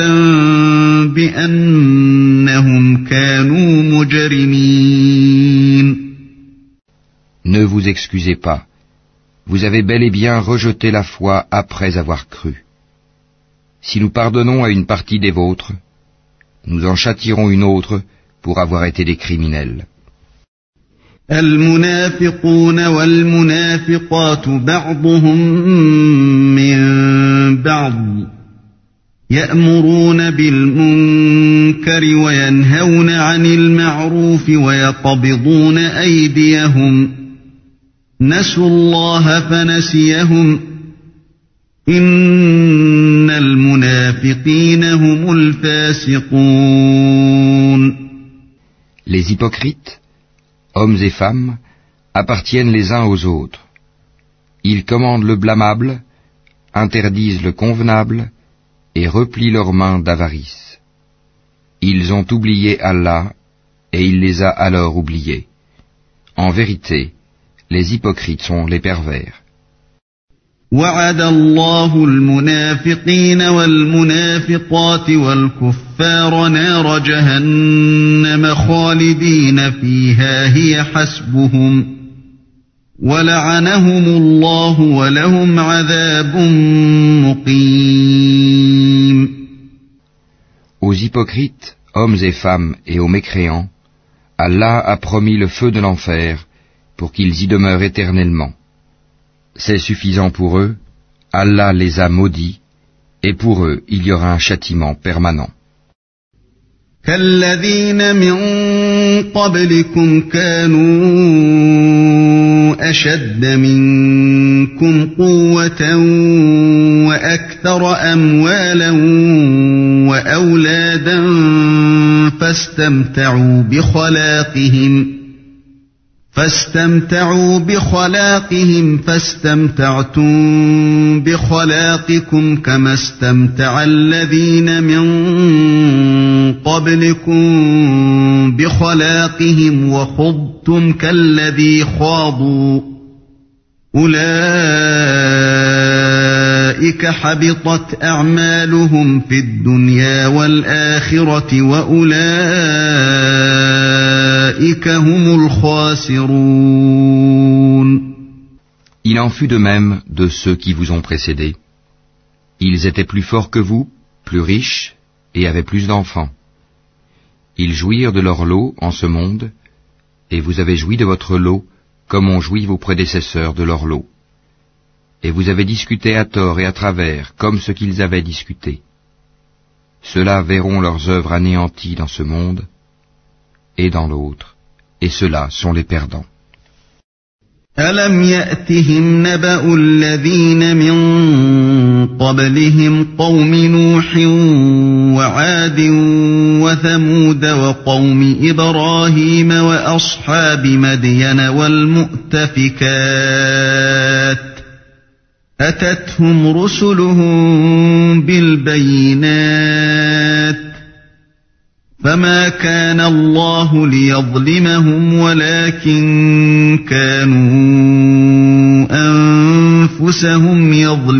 [SPEAKER 1] بأنهم كانوا مجرمين.
[SPEAKER 2] Ne vous excusez pas. Vous avez bel et bien rejeté la foi après avoir cru. Si nous pardonnons à une partie des vôtres, nous en châtierons une autre pour avoir été des criminels.
[SPEAKER 1] المنافقون والمنافقات بعضهم من بعض يأمرون بالمنكر وينهون عن المعروف ويقبضون أيديهم نسوا الله فنسيهم إن المنافقين هم الفاسقون.
[SPEAKER 2] Les hypocrites, hommes et femmes, appartiennent les uns aux autres. Ils commandent le blâmable, interdisent le convenable et replient leurs mains d'avarice. Ils ont oublié Allah et il les a alors oubliés. En vérité, les hypocrites sont les pervers.
[SPEAKER 1] وعد الله المنافقين والمنافقات والكفار نار جهنم خالدين فيها هي حسبهم ولعنهم الله ولهم عذاب مقيم.
[SPEAKER 2] Aux hypocrites, hommes et femmes, et aux mécréants, Allah a promis le feu de l'enfer pour qu'ils y demeurent éternellement. C'est suffisant pour eux, Allah les a maudits, et pour eux il y aura un châtiment permanent.
[SPEAKER 1] كالذين من قبلكم كانوا أشد منكم قوة وأكثر أموالا وأولادا فاستمتعوا بخلاقهم فاستمتعتم بخلاقكم كما استمتع الذين من قبلكم بخلاقهم وخضتم كالذي خاضوا أولئك حبطت أعمالهم في الدنيا والآخرة وأولئك هم الخاسرون.
[SPEAKER 2] Il en fut de même de ceux qui vous ont précédés. Ils étaient plus forts que vous, plus riches, et avaient plus d'enfants. Ils jouirent de leur lot en ce monde, et vous avez joui de votre lot, comme ont joui vos prédécesseurs de leur lot. Et vous avez discuté à tort et à travers, comme ce qu'ils avaient discuté. Ceux-là verront leurs œuvres anéanties dans ce monde, et dans l'autre, et ceux-là sont les perdants.
[SPEAKER 1] ألم يأتهم نبأ الذين من قبلهم قوم نوح وعاد وثمود وقوم إبراهيم وأصحاب مدين والمؤتفكات أتتهم رسلهم بالبينات فما كان الله ليظلمهم ولكن كانوا أنفسهم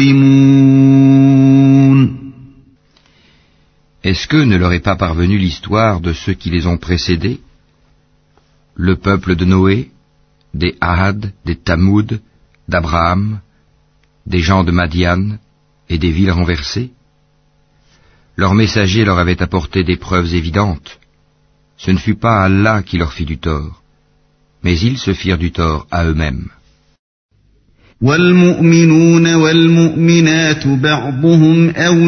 [SPEAKER 1] يظلمون.
[SPEAKER 2] Est-ce que ne leur est pas parvenue l'histoire de ceux qui les ont précédés, le peuple de Noé, des Ahad, des Tamoud, d'Abraham, des gens de Madian et des villes renversées? Leurs messagers leur avaient apporté des preuves évidentes. Ce ne fut pas Allah qui leur fit du tort, mais ils se firent du tort à eux-mêmes.
[SPEAKER 1] والمؤمنون والمؤمنات بعضهم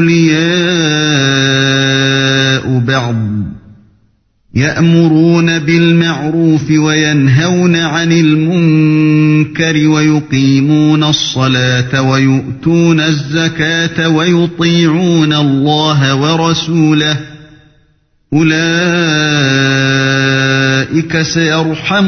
[SPEAKER 1] أولياء بعض يأمرون بالمعروف وينهون عن المنكر ويقيمون الصلاة ويؤتون الزكاة ويطيعون الله ورسوله أولئك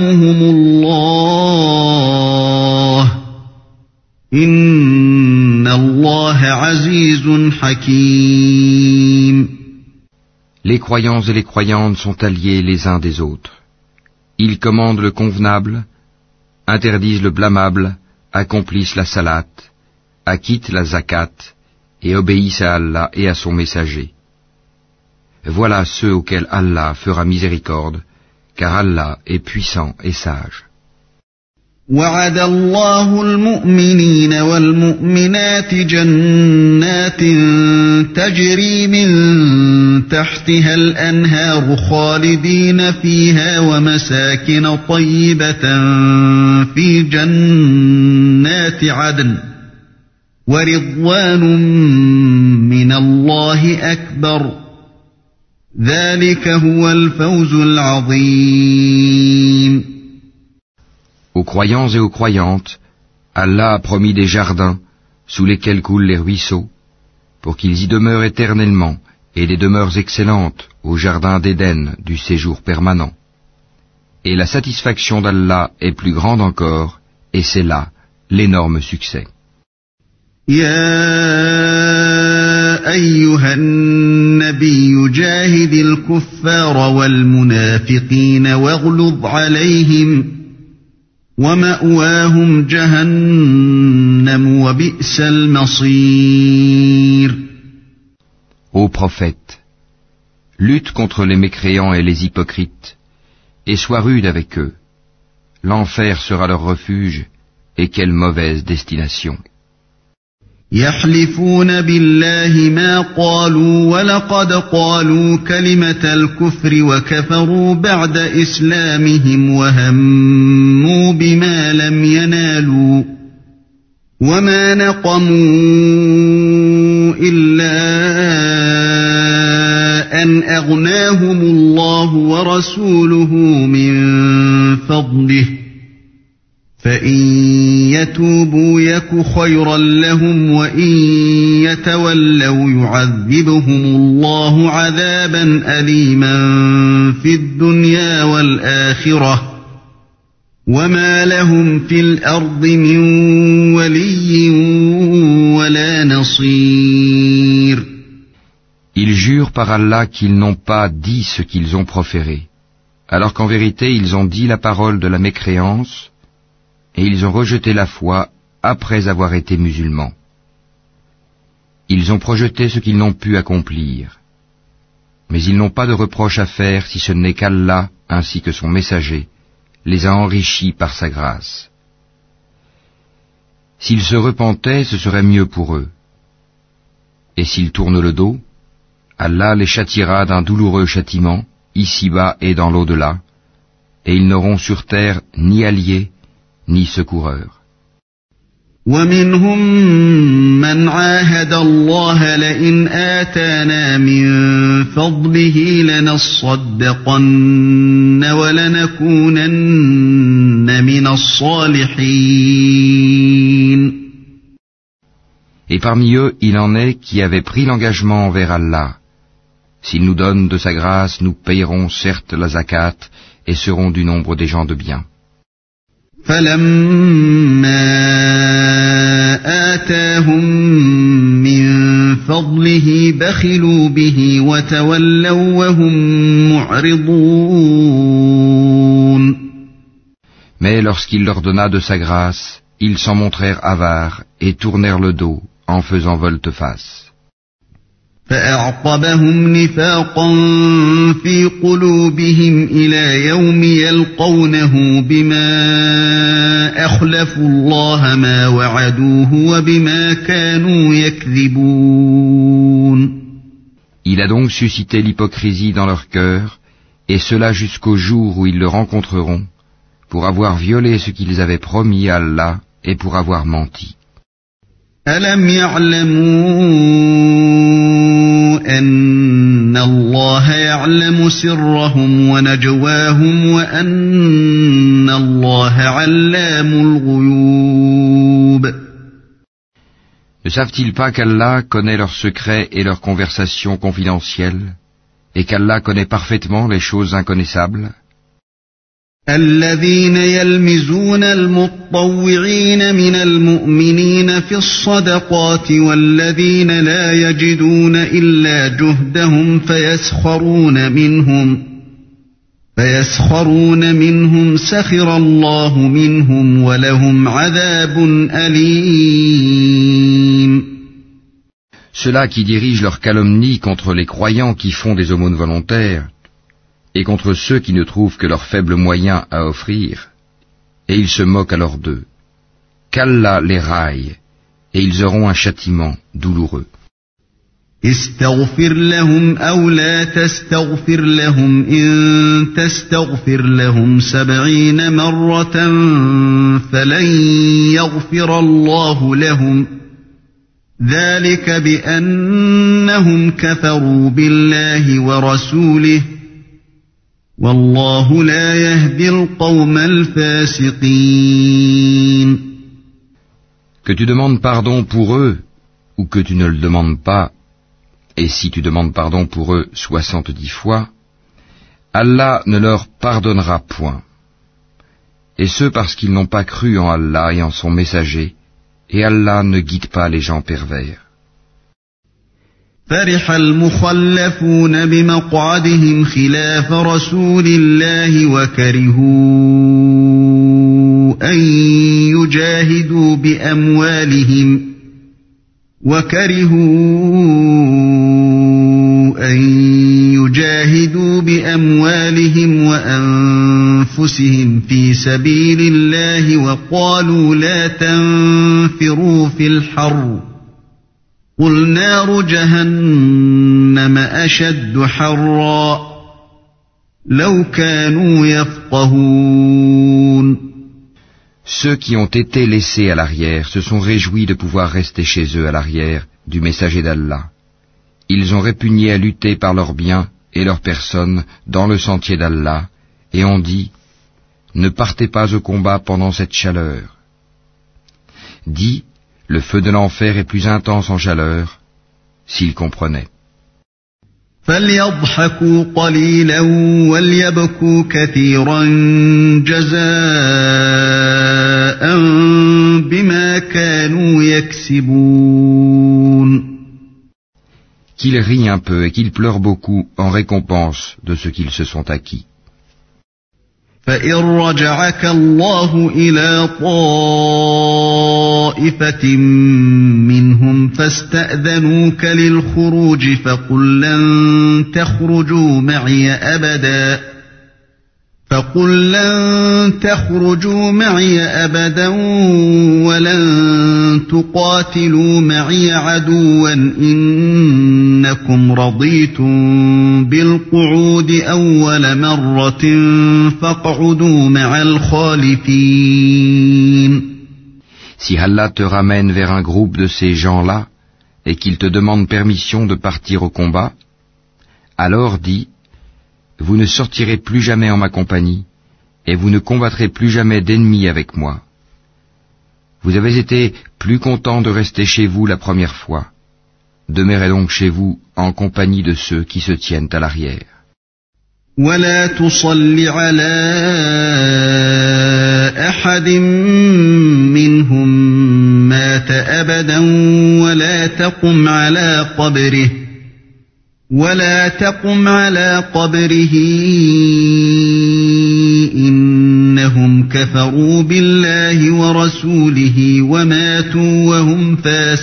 [SPEAKER 1] سيرحمهم الله إن الله عزيز حكيم.
[SPEAKER 2] Les croyants et les croyantes sont alliés les uns des autres. Ils commandent le convenable, interdisent le blâmable, accomplissent la salat, acquittent la zakat et obéissent à Allah et à son messager. Voilà ceux auxquels Allah fera miséricorde, car Allah est puissant et sage.
[SPEAKER 1] وعد الله المؤمنين والمؤمنات جنات تجري من تحتها الأنهار خالدين فيها ومساكن طيبة في جنات عدن ورضوان من الله أكبر ذلك هو الفوز العظيم.
[SPEAKER 2] Aux croyants et aux croyantes, Allah a promis des jardins sous lesquels coulent les ruisseaux, pour qu'ils y demeurent éternellement, et des demeures excellentes au jardin d'Éden du séjour permanent. Et la satisfaction d'Allah est plus grande encore, et c'est là l'énorme succès.
[SPEAKER 1] يا أيها النبي جاهد الكفار والمنافقين واغلظ عليهم ومأواهم جهنم وبئس المصير.
[SPEAKER 2] Ô prophète, lutte contre les mécréants et les hypocrites, et sois rude avec eux. L'enfer sera leur refuge, et quelle mauvaise destination.
[SPEAKER 1] يحلفون بالله ما قالوا ولقد قالوا كلمة الكفر وكفروا بعد إسلامهم وهموا بما لم ينالوا وما نقموا إلا أن أغناهم الله ورسوله من فضله فإن يتوبوا يك خيرا لهم وإن يتولوا يعذبهم الله عذابا أليما في الدنيا والآخرة وما لهم في الأرض من ولي ولا نصير.
[SPEAKER 2] Ils jurent par Allah qu'ils n'ont pas dit ce qu'ils ont proféré, alors qu'en vérité ils ont dit la parole de la mécréance, et ils ont rejeté la foi après avoir été musulmans. Ils ont projeté ce qu'ils n'ont pu accomplir. Mais ils n'ont pas de reproche à faire si ce n'est qu'Allah, ainsi que son messager, les a enrichis par sa grâce. S'ils se repentaient, ce serait mieux pour eux. Et s'ils tournent le dos, Allah les châtiera d'un douloureux châtiment, ici-bas et dans l'au-delà, et ils n'auront sur terre ni alliés, ni secoureur.
[SPEAKER 1] ومنهم من عاهد الله لئن آتانا من فضله لنصدقن ولنكونن من الصالحين.
[SPEAKER 2] Et parmi eux, il en est qui avaient pris l'engagement envers Allah. S'il nous donne de sa grâce, nous payerons certes la zakat et serons du nombre des gens de bien.
[SPEAKER 1] فلما آتاهم من فضله بخلوا به وتولوا وهم معرضون.
[SPEAKER 2] Mais lorsqu'il leur donna de sa grâce, ils s'en montrèrent avares et tournèrent le dos en faisant volte-face.
[SPEAKER 1] فأعقبهم نفاقا في قلوبهم إلى يوم يلقونه بما أخلفوا الله ما وعدوه وبما كانوا يكذبون.
[SPEAKER 2] Il a donc suscité l'hypocrisie dans leur cœur, et cela jusqu'au jour où ils le rencontreront, pour avoir violé ce qu'ils avaient promis à Allah et pour avoir menti.
[SPEAKER 1] ألم يعلموا أن الله يعلم سرهم ونجواهم وأن الله علام الغيوب.
[SPEAKER 2] Ne savent-ils pas qu'Allah connaît leurs secrets et leurs conversations confidentielles, et qu'Allah connaît parfaitement les choses inconnaissables?
[SPEAKER 1] الذين يلمزون المطوعين من المؤمنين في الصدقات والذين لا يجدون إلا جهدهم فيسخرون منهم سخر الله منهم ولهم عذاب أليم.
[SPEAKER 2] Ceux-là qui dirigent leur calomnie contre les croyants qui font des aumônes volontaires, et contre ceux qui ne trouvent que leurs faibles moyens à offrir, et ils se moquent alors d'eux. Qu'Allah les raille, et ils auront un châtiment douloureux.
[SPEAKER 1] استغفر لهم أو لا تستغفر لهم إن تستغفر لهم 70 مرة فلن يغفر الله لهم ذلك بأنهم كفروا بالله ورسوله والله لا يهدي القوم الفاسقين.
[SPEAKER 2] Que tu demandes pardon pour eux, ou que tu ne le demandes pas, et si tu demandes pardon pour eux 70 fois, Allah ne leur pardonnera point. Et ce parce qu'ils n'ont pas cru en Allah et en son messager, et Allah ne guide pas les gens pervers.
[SPEAKER 1] فرح المخلفون بمقعدهم خلاف رسول الله وكرهوا أن يجاهدوا بأموالهم وأنفسهم في سبيل الله وقالوا لا تنفروا في الحر قل نار جهنم أشد حرا لو كانوا يفقهون.
[SPEAKER 2] Ceux qui ont été laissés à l'arrière se sont réjouis de pouvoir rester chez eux à l'arrière du messager d'Allah. Ils ont répugné à lutter par leurs biens et leurs personnes dans le sentier d'Allah et ont dit « Ne partez pas au combat pendant cette chaleur ». Dis « Le feu de l'enfer est plus intense en chaleur » s'ils comprenaient.
[SPEAKER 1] فليضحكوا قليلا وليبكوا كثيرا جزاء بما كانوا يكسبون.
[SPEAKER 2] Qu'ils rient un peu et qu'ils pleurent beaucoup en récompense de ce qu'ils se sont acquis.
[SPEAKER 1] فإن رجعك الله إلى طائفة منهم فاستأذنوك للخروج فقل لن تخرجوا معي أبدا ولن تقاتلوا معي عدوا إنكم رضيتم بالقعود أول مرة فاقعدوا مع الخالفين.
[SPEAKER 2] Si Allah te ramène vers un groupe de ces gens-là et qu'il te demande permission de partir au combat, alors dis, vous ne sortirez plus jamais en ma compagnie, et vous ne combattrez plus jamais d'ennemis avec moi. Vous avez été plus content de rester chez vous la première fois. Demeurez donc chez vous en compagnie de ceux qui se tiennent à l'arrière.
[SPEAKER 1] ولا تصل على أحد منهم مات أبدا ولا تقم على قبره إنهم كفروا بالله ورسوله وماتوا وهم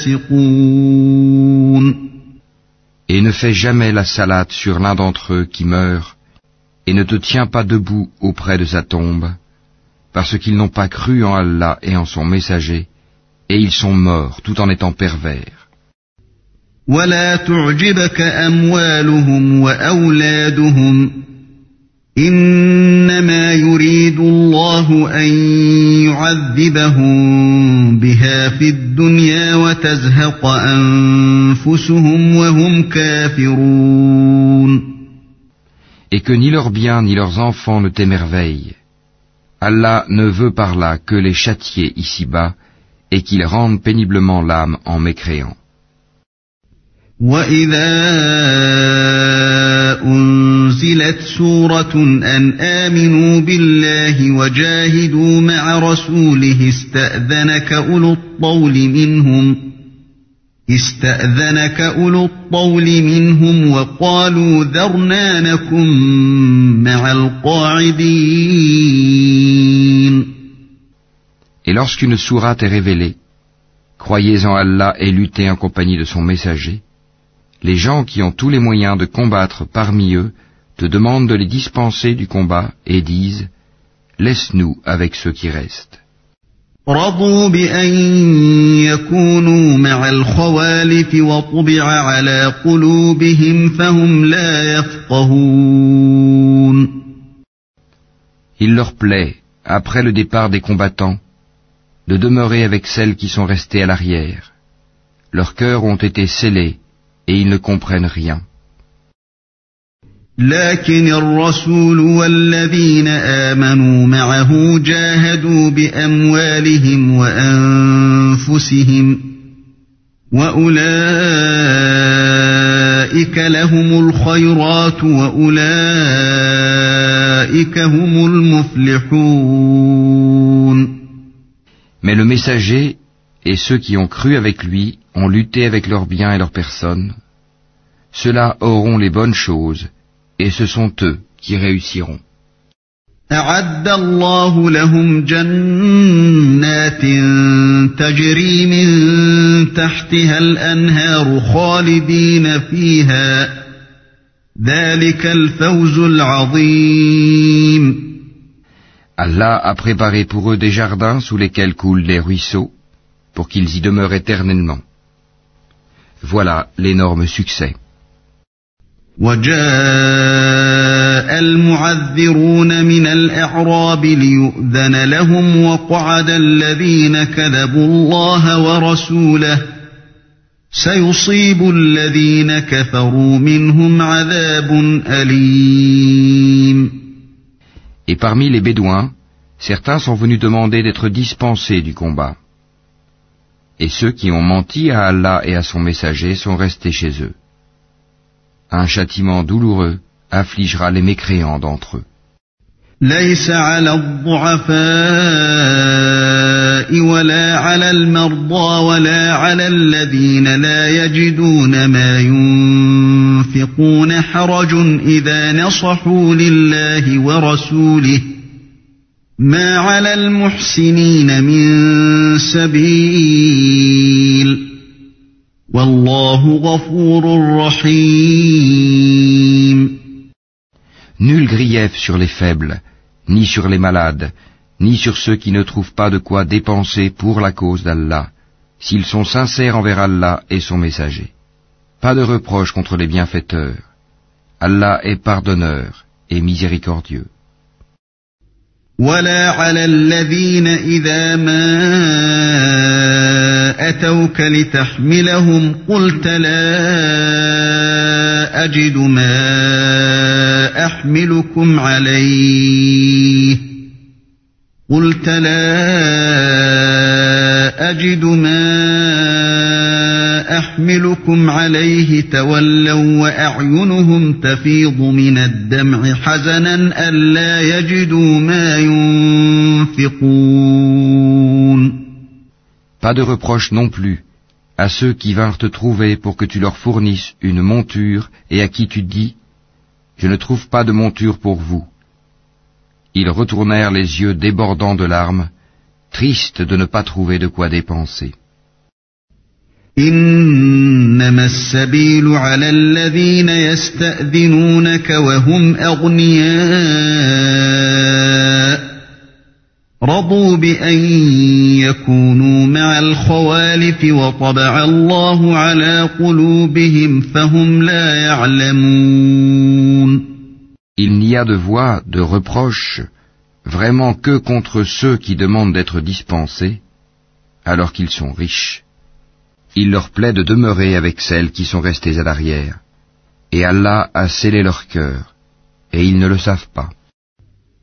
[SPEAKER 1] فاسقون.
[SPEAKER 2] Et ne fais jamais la salate sur l'un d'entre eux qui meurt, et ne te tiens pas debout auprès de sa tombe, parce qu'ils n'ont pas cru en Allah et en son messager, et ils sont morts tout en étant pervers.
[SPEAKER 1] ولا تعجبك أموالهم وأولادهم إنما يريد الله أن يعذبهم بها في الدنيا وتزهق أنفسهم وهم كافرون.
[SPEAKER 2] Et que ni leurs biens ni leurs enfants ne t'émerveillent. Allah ne veut par là que les châtier ici-bas et qu'ils rendent péniblement l'âme en mécréant.
[SPEAKER 1] وَإِذَا أُنزِلَتْ أنزلت سورة أن آمنوا بالله وجاهدوا مع رسوله استأذنك أولو الطول منهم وقالوا ذرنا نكن مع القاعدين.
[SPEAKER 2] Et lorsqu'une sourate est révélée, croyez en Allah et luttez en compagnie de son messager, les gens qui ont tous les moyens de combattre parmi eux te demandent de les dispenser du combat et disent « Laisse-nous avec ceux qui restent ».
[SPEAKER 1] رضوا بأن يكونوا مع الخوالف وطبع على قلوبهم فهم لا يفقهون.
[SPEAKER 2] Il leur plaît, après le départ des combattants, de demeurer avec celles qui sont restées à l'arrière. Leurs cœurs ont été scellés et ils ne comprennent rien.
[SPEAKER 1] لكن الرسول والذين آمنوا معه جاهدوا بأموالهم وأنفسهم وأولئك لهم الخيرات وأولئك هم المفلحون.
[SPEAKER 2] Mais le messager et ceux qui ont cru avec lui ont lutté avec leurs biens et leurs personnes. Ceux-là auront les bonnes choses et ce sont eux qui réussiront.
[SPEAKER 1] أعد الله لهم جنات تجري من تحتها الأنهار خالدين فيها ذلك الفوز العظيم.
[SPEAKER 2] Allah a préparé pour eux des jardins sous lesquels coulent des ruisseaux, pour qu'ils y demeurent éternellement. Voilà l'énorme succès.
[SPEAKER 1] وجاء المعذرون من الأعراب ليؤذن لهم وقعد الذين كذبوا الله ورسوله سيصيب الذين كفروا منهم عذاب أليم.
[SPEAKER 2] Et parmi les Bédouins, certains sont venus demander d'être dispensés du combat. Et ceux qui ont menti à Allah et à son messager sont restés chez eux. Un châtiment douloureux affligera les mécréants d'entre eux.
[SPEAKER 1] ليس على الضعفاء ولا على المرضى ولا على الذين لا يجدون ما ينفقون حرج إذا نصحوا لله ورسوله ما على المحسنين من سبيل والله غفور رحيم.
[SPEAKER 2] Nul grief sur les faibles, ni sur les malades, ni sur ceux qui ne trouvent pas de quoi dépenser pour la cause d'Allah, s'ils sont sincères envers Allah et son messager. Pas de reproche contre les bienfaiteurs. Allah est pardonneur et miséricordieux.
[SPEAKER 1] ولا على الذين إذا ما أتوك لتحملهم قلت لا أجد ما أحملكم عليه تولوا وأعينهم تفيض من الدمع حزنا ألا يجدوا ما ينفقون.
[SPEAKER 2] Pas de reproche non plus à ceux qui vinrent te trouver pour que tu leur fournisses une monture et à qui tu dis « Je ne trouve pas de monture pour vous ». Ils retournèrent les yeux débordants de larmes, tristes de ne pas trouver de quoi dépenser.
[SPEAKER 1] إنما السبيل على الذين يستأذنونك وهم أغنياء رضوا بأن يكونوا مع الخوالف وطبع الله على قلوبهم فهم لا يعلمون.
[SPEAKER 2] Il n'y a de voie de reproche vraiment que contre ceux qui demandent d'être dispensés alors qu'ils sont riches. Il leur plaît de demeurer avec celles qui sont restées à l'arrière. Et Allah a scellé leur cœur, et ils ne le savent pas.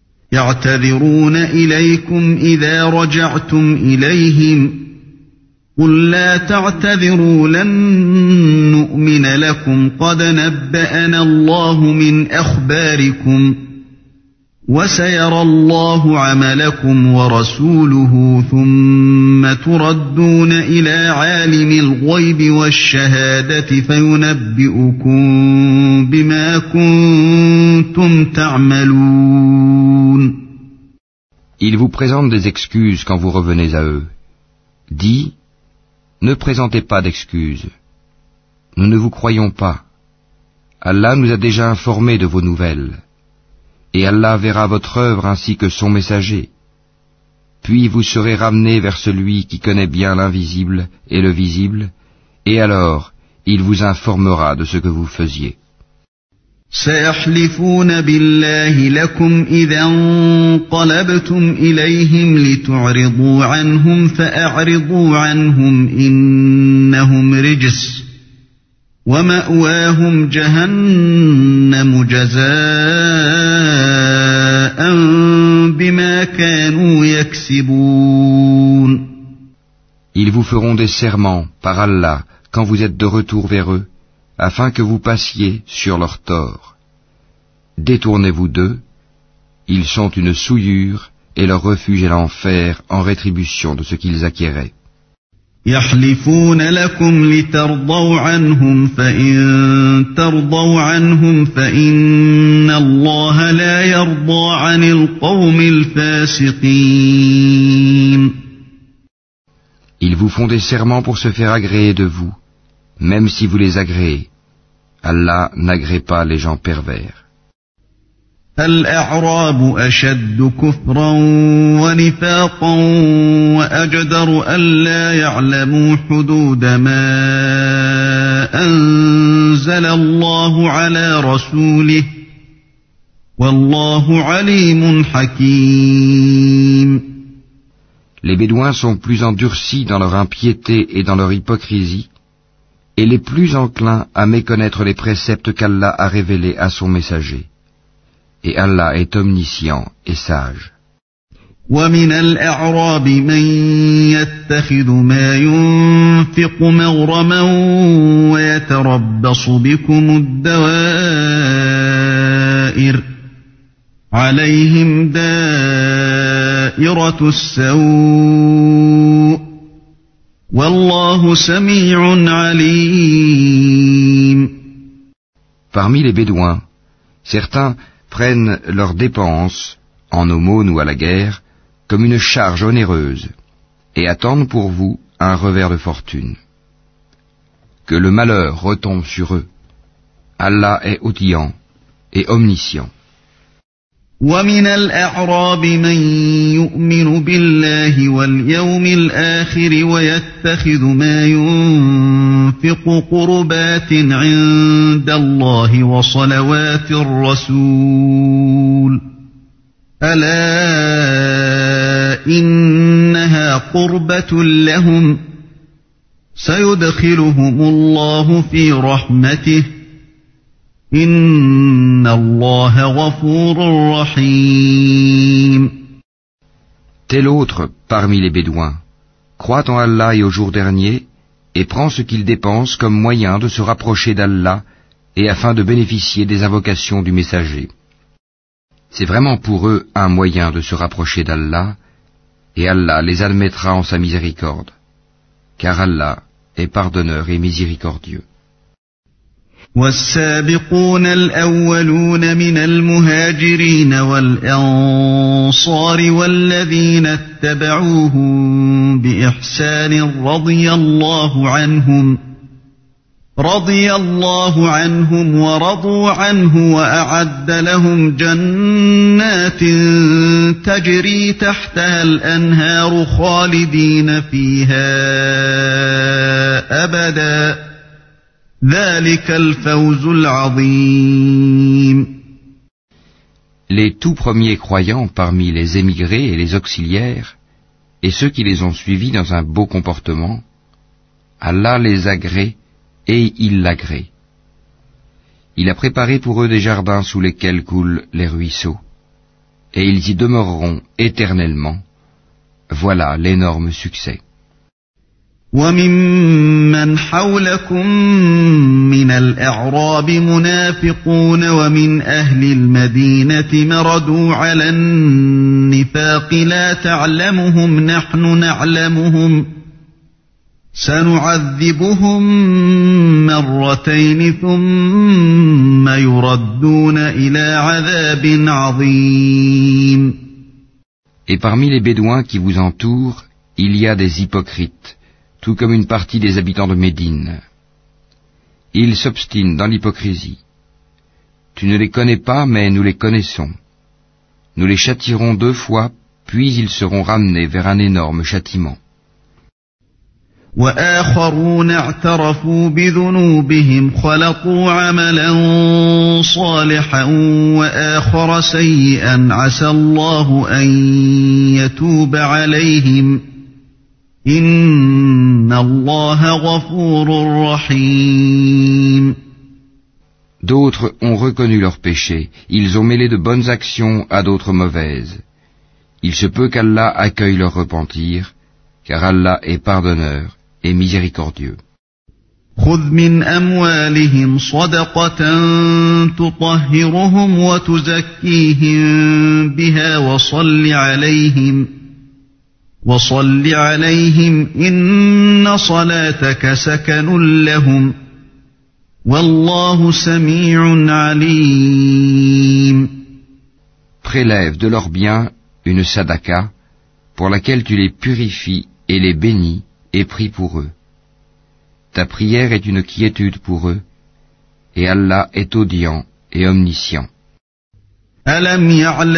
[SPEAKER 1] يعتذرون إليكم إذا رجعتم إليهم قل لا تعتذروا لن نؤمن لكم قد نبأنا الله من أخباركم وسيرى الله عملكم ورسوله ثم تردون إلى عالم الغيب والشهادة فينبئكم بما كنتم تعملون.
[SPEAKER 2] Ils vous présentent des excuses quand vous revenez à eux. Dis, ne présentez pas d'excuses. Nous ne vous croyons pas. Allah nous a déjà informés de vos nouvelles. Et Allah verra votre œuvre ainsi que son messager. Puis vous serez ramenés vers celui qui connaît bien l'invisible et le visible, et alors il vous informera de ce que vous faisiez.
[SPEAKER 1] سيحلفون بالله لكم إذا انقلبتم إليهم لتعرضوا عنهم فأعرضوا عنهم إنهم رجس ومأواهم جهنم جزاء بما كانوا يكسبون.
[SPEAKER 2] Ils vous feront des serments par Allah quand vous êtes de retour vers eux, afin que vous passiez sur leur tort. Détournez-vous d'eux, ils sont une souillure et leur refuge est l'enfer en rétribution de ce qu'ils acquéraient.
[SPEAKER 1] يحلفون لكم لترضوا عنهم فإن ترضوا عنهم فإن الله لا يرضى عن القوم الفاسقين.
[SPEAKER 2] Ils vous font des serments pour se faire agréer de vous. Même si vous les agréez, Allah n'agrée pas les gens pervers.
[SPEAKER 1] الأعراب أشد كفرا ونفاقا وأجدر ألا يعلموا حدود ما أنزل الله على رسوله والله عليم حكيم.
[SPEAKER 2] Les Bédouins sont plus endurcis dans leur impiété et dans leur hypocrisie, et les plus enclins à méconnaître les préceptes qu'Allah a révélés à son messager. Et Allah est omniscient et sage.
[SPEAKER 1] ومن الأعراب من يتخذ ما ينفق مغرما ويتربص بكم الدوائر عليهم دائرة السوء والله سميع عليم.
[SPEAKER 2] Parmi les Bédouins, certains prennent leurs dépenses, en aumône ou à la guerre, comme une charge onéreuse, et attendent pour vous un revers de fortune. Que le malheur retombe sur eux. Allah est audient et omniscient.
[SPEAKER 1] ومن الأعراب من يؤمن بالله واليوم الآخر ويتخذ ما ينفق قربات عند الله وصلوات الرسول ألا إنها قربة لهم سيدخلهم الله في رحمته Inna Allah ghafurur rahim.
[SPEAKER 2] Tel autre parmi les Bédouins croit en Allah et au jour dernier et prend ce qu'il dépense comme moyen de se rapprocher d'Allah et afin de bénéficier des invocations du messager. C'est vraiment pour eux un moyen de se rapprocher d'Allah et Allah les admettra en sa miséricorde, car Allah est pardonneur et miséricordieux.
[SPEAKER 1] والسابقون الأولون من المهاجرين والأنصار والذين اتبعوهم بإحسان رضي الله عنهم ورضوا عنه وأعد لهم جنات تجري تحتها الأنهار خالدين فيها أبدا ذلك الفوز العظيم.
[SPEAKER 2] Les tout premiers croyants parmi les émigrés et les auxiliaires, et ceux qui les ont suivis dans un beau comportement, Allah les agrée et il l'agrée. Il a préparé pour eux des jardins sous lesquels coulent les ruisseaux, et ils y demeureront éternellement. Voilà l'énorme succès.
[SPEAKER 1] وممن حولكم من الأعراب منافقون ومن أهل المدينة مردوا على النفاق لا تعلمهم نحن نعلمهم سنعذبهم مرتين ثم يردون إلى عذاب عظيم.
[SPEAKER 2] Et parmi les Bédouins qui vous entourent, il y a des hypocrites, tout comme une partie des habitants de Médine. Ils s'obstinent dans l'hypocrisie. Tu ne les connais pas, mais nous les connaissons. Nous les châtierons 2 fois, puis ils seront ramenés vers un énorme châtiment.
[SPEAKER 1] وآخرون اعترفوا بذنوبهم خلطوا عملا صالحا وآخر سيئا عسى الله أن يتوب عليهم إن الله غفور رحيم.
[SPEAKER 2] D'autres ont reconnu leurs péchés, ils ont mêlé de bonnes actions à d'autres mauvaises. Il se peut qu'Allah accueille leur repentir, car Allah est pardonneur et miséricordieux.
[SPEAKER 1] خذ من أموالهم صدقة تطهرهم وتزكيهم بها وصل عليهم إن صلاتك سكن لهم والله سميع عليم.
[SPEAKER 2] Prélève de leurs biens une sadaka pour laquelle tu les purifies et les bénis et prie pour eux. Ta prière est une quiétude pour eux, et Allah est audient et omniscient.
[SPEAKER 1] ألم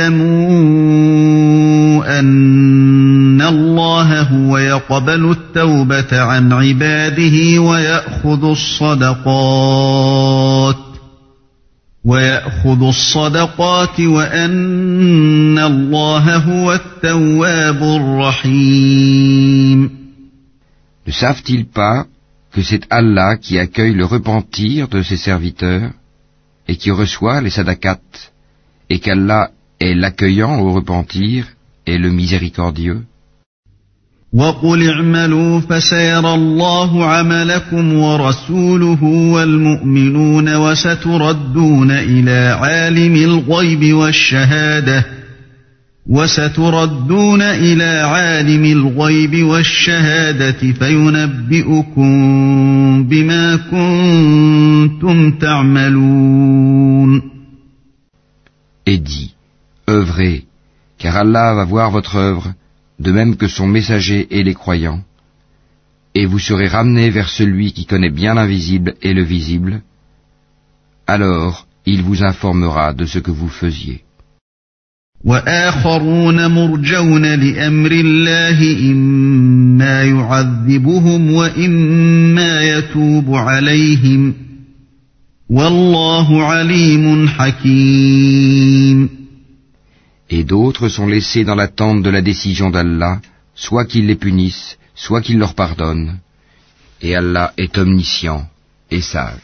[SPEAKER 1] يعلموا أن الله هو يقبل التوبة عن عباده ويأخذ الصدقات وأن الله هو التواب الرحيم.
[SPEAKER 2] Ne savent-ils pas que c'est Allah qui accueille le repentir de ses serviteurs et qui reçoit les sadakats, et qu'Allah est l'accueillant au repentir et le miséricordieux?
[SPEAKER 1] وَقُلِ اعْمَلُوا فَسَيَرَى اللَّهُ عَمَلَكُمْ وَرَسُولُهُ وَالْمُؤْمِنُونَ وَسَتُرَدُّونَ إِلَى عَالِمِ الْغَيْبِ وَالشَّهَادَةِ فَيُنَبِّئُكُم بِمَا كُنتُمْ تَعْمَلُونَ.
[SPEAKER 2] Et dis, œuvrez, car Allah va voir votre œuvre, de même que son messager et les croyants, et vous serez ramenés vers celui qui connaît bien l'invisible et le visible, alors il vous informera de ce que vous faisiez.
[SPEAKER 1] وَآخَرُونَ مُرْجَوْنَ لِأَمْرِ اللَّهِ إِمَّا يُعَذِّبُهُمْ وَإِمَّا يَتُوبُ عَلَيْهِمْ وَاللَّهُ عَلِيمٌ حَكِيمٌ.
[SPEAKER 2] Et d'autres sont laissés dans l'attente de la décision d'Allah, soit qu'il les punisse, soit qu'il leur pardonne, et Allah est omniscient et sage.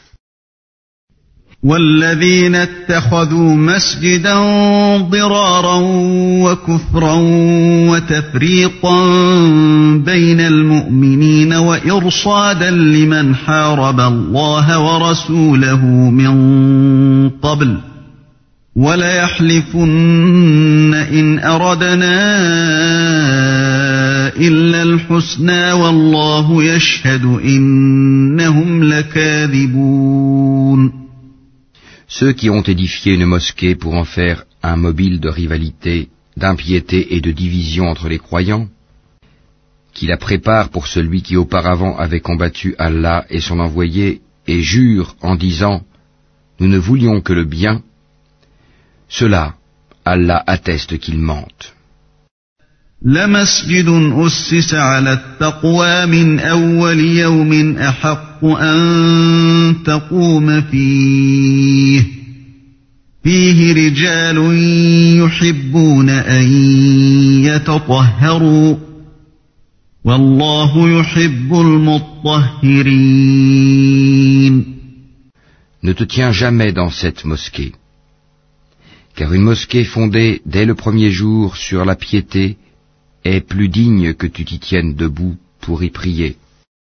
[SPEAKER 1] والذين اتخذوا مسجدا ضرارا وكفرا وتفريقا بين المؤمنين وإرصادا لمن حارب الله ورسوله من قبل وليحلفن إن أردنا إلا الحسنى والله يشهد إنهم لكاذبون.
[SPEAKER 2] Ceux qui ont édifié une mosquée pour en faire un mobile de rivalité, d'impiété et de division entre les croyants, qui la préparent pour celui qui auparavant avait combattu Allah et son envoyé, et jurent en disant « Nous ne voulions que le bien », ceux-là, Allah atteste qu'ils mentent.
[SPEAKER 1] لمسجد أسس على التقوى من أول يوم أحق أن تقوم فيه رجال يحبون أن يتطهروا والله يحب المطهرين.
[SPEAKER 2] Ne te tiens jamais dans cette mosquée, car une mosquée fondée dès le premier jour sur la piété est plus digne que tu t'y tiennes debout pour y prier.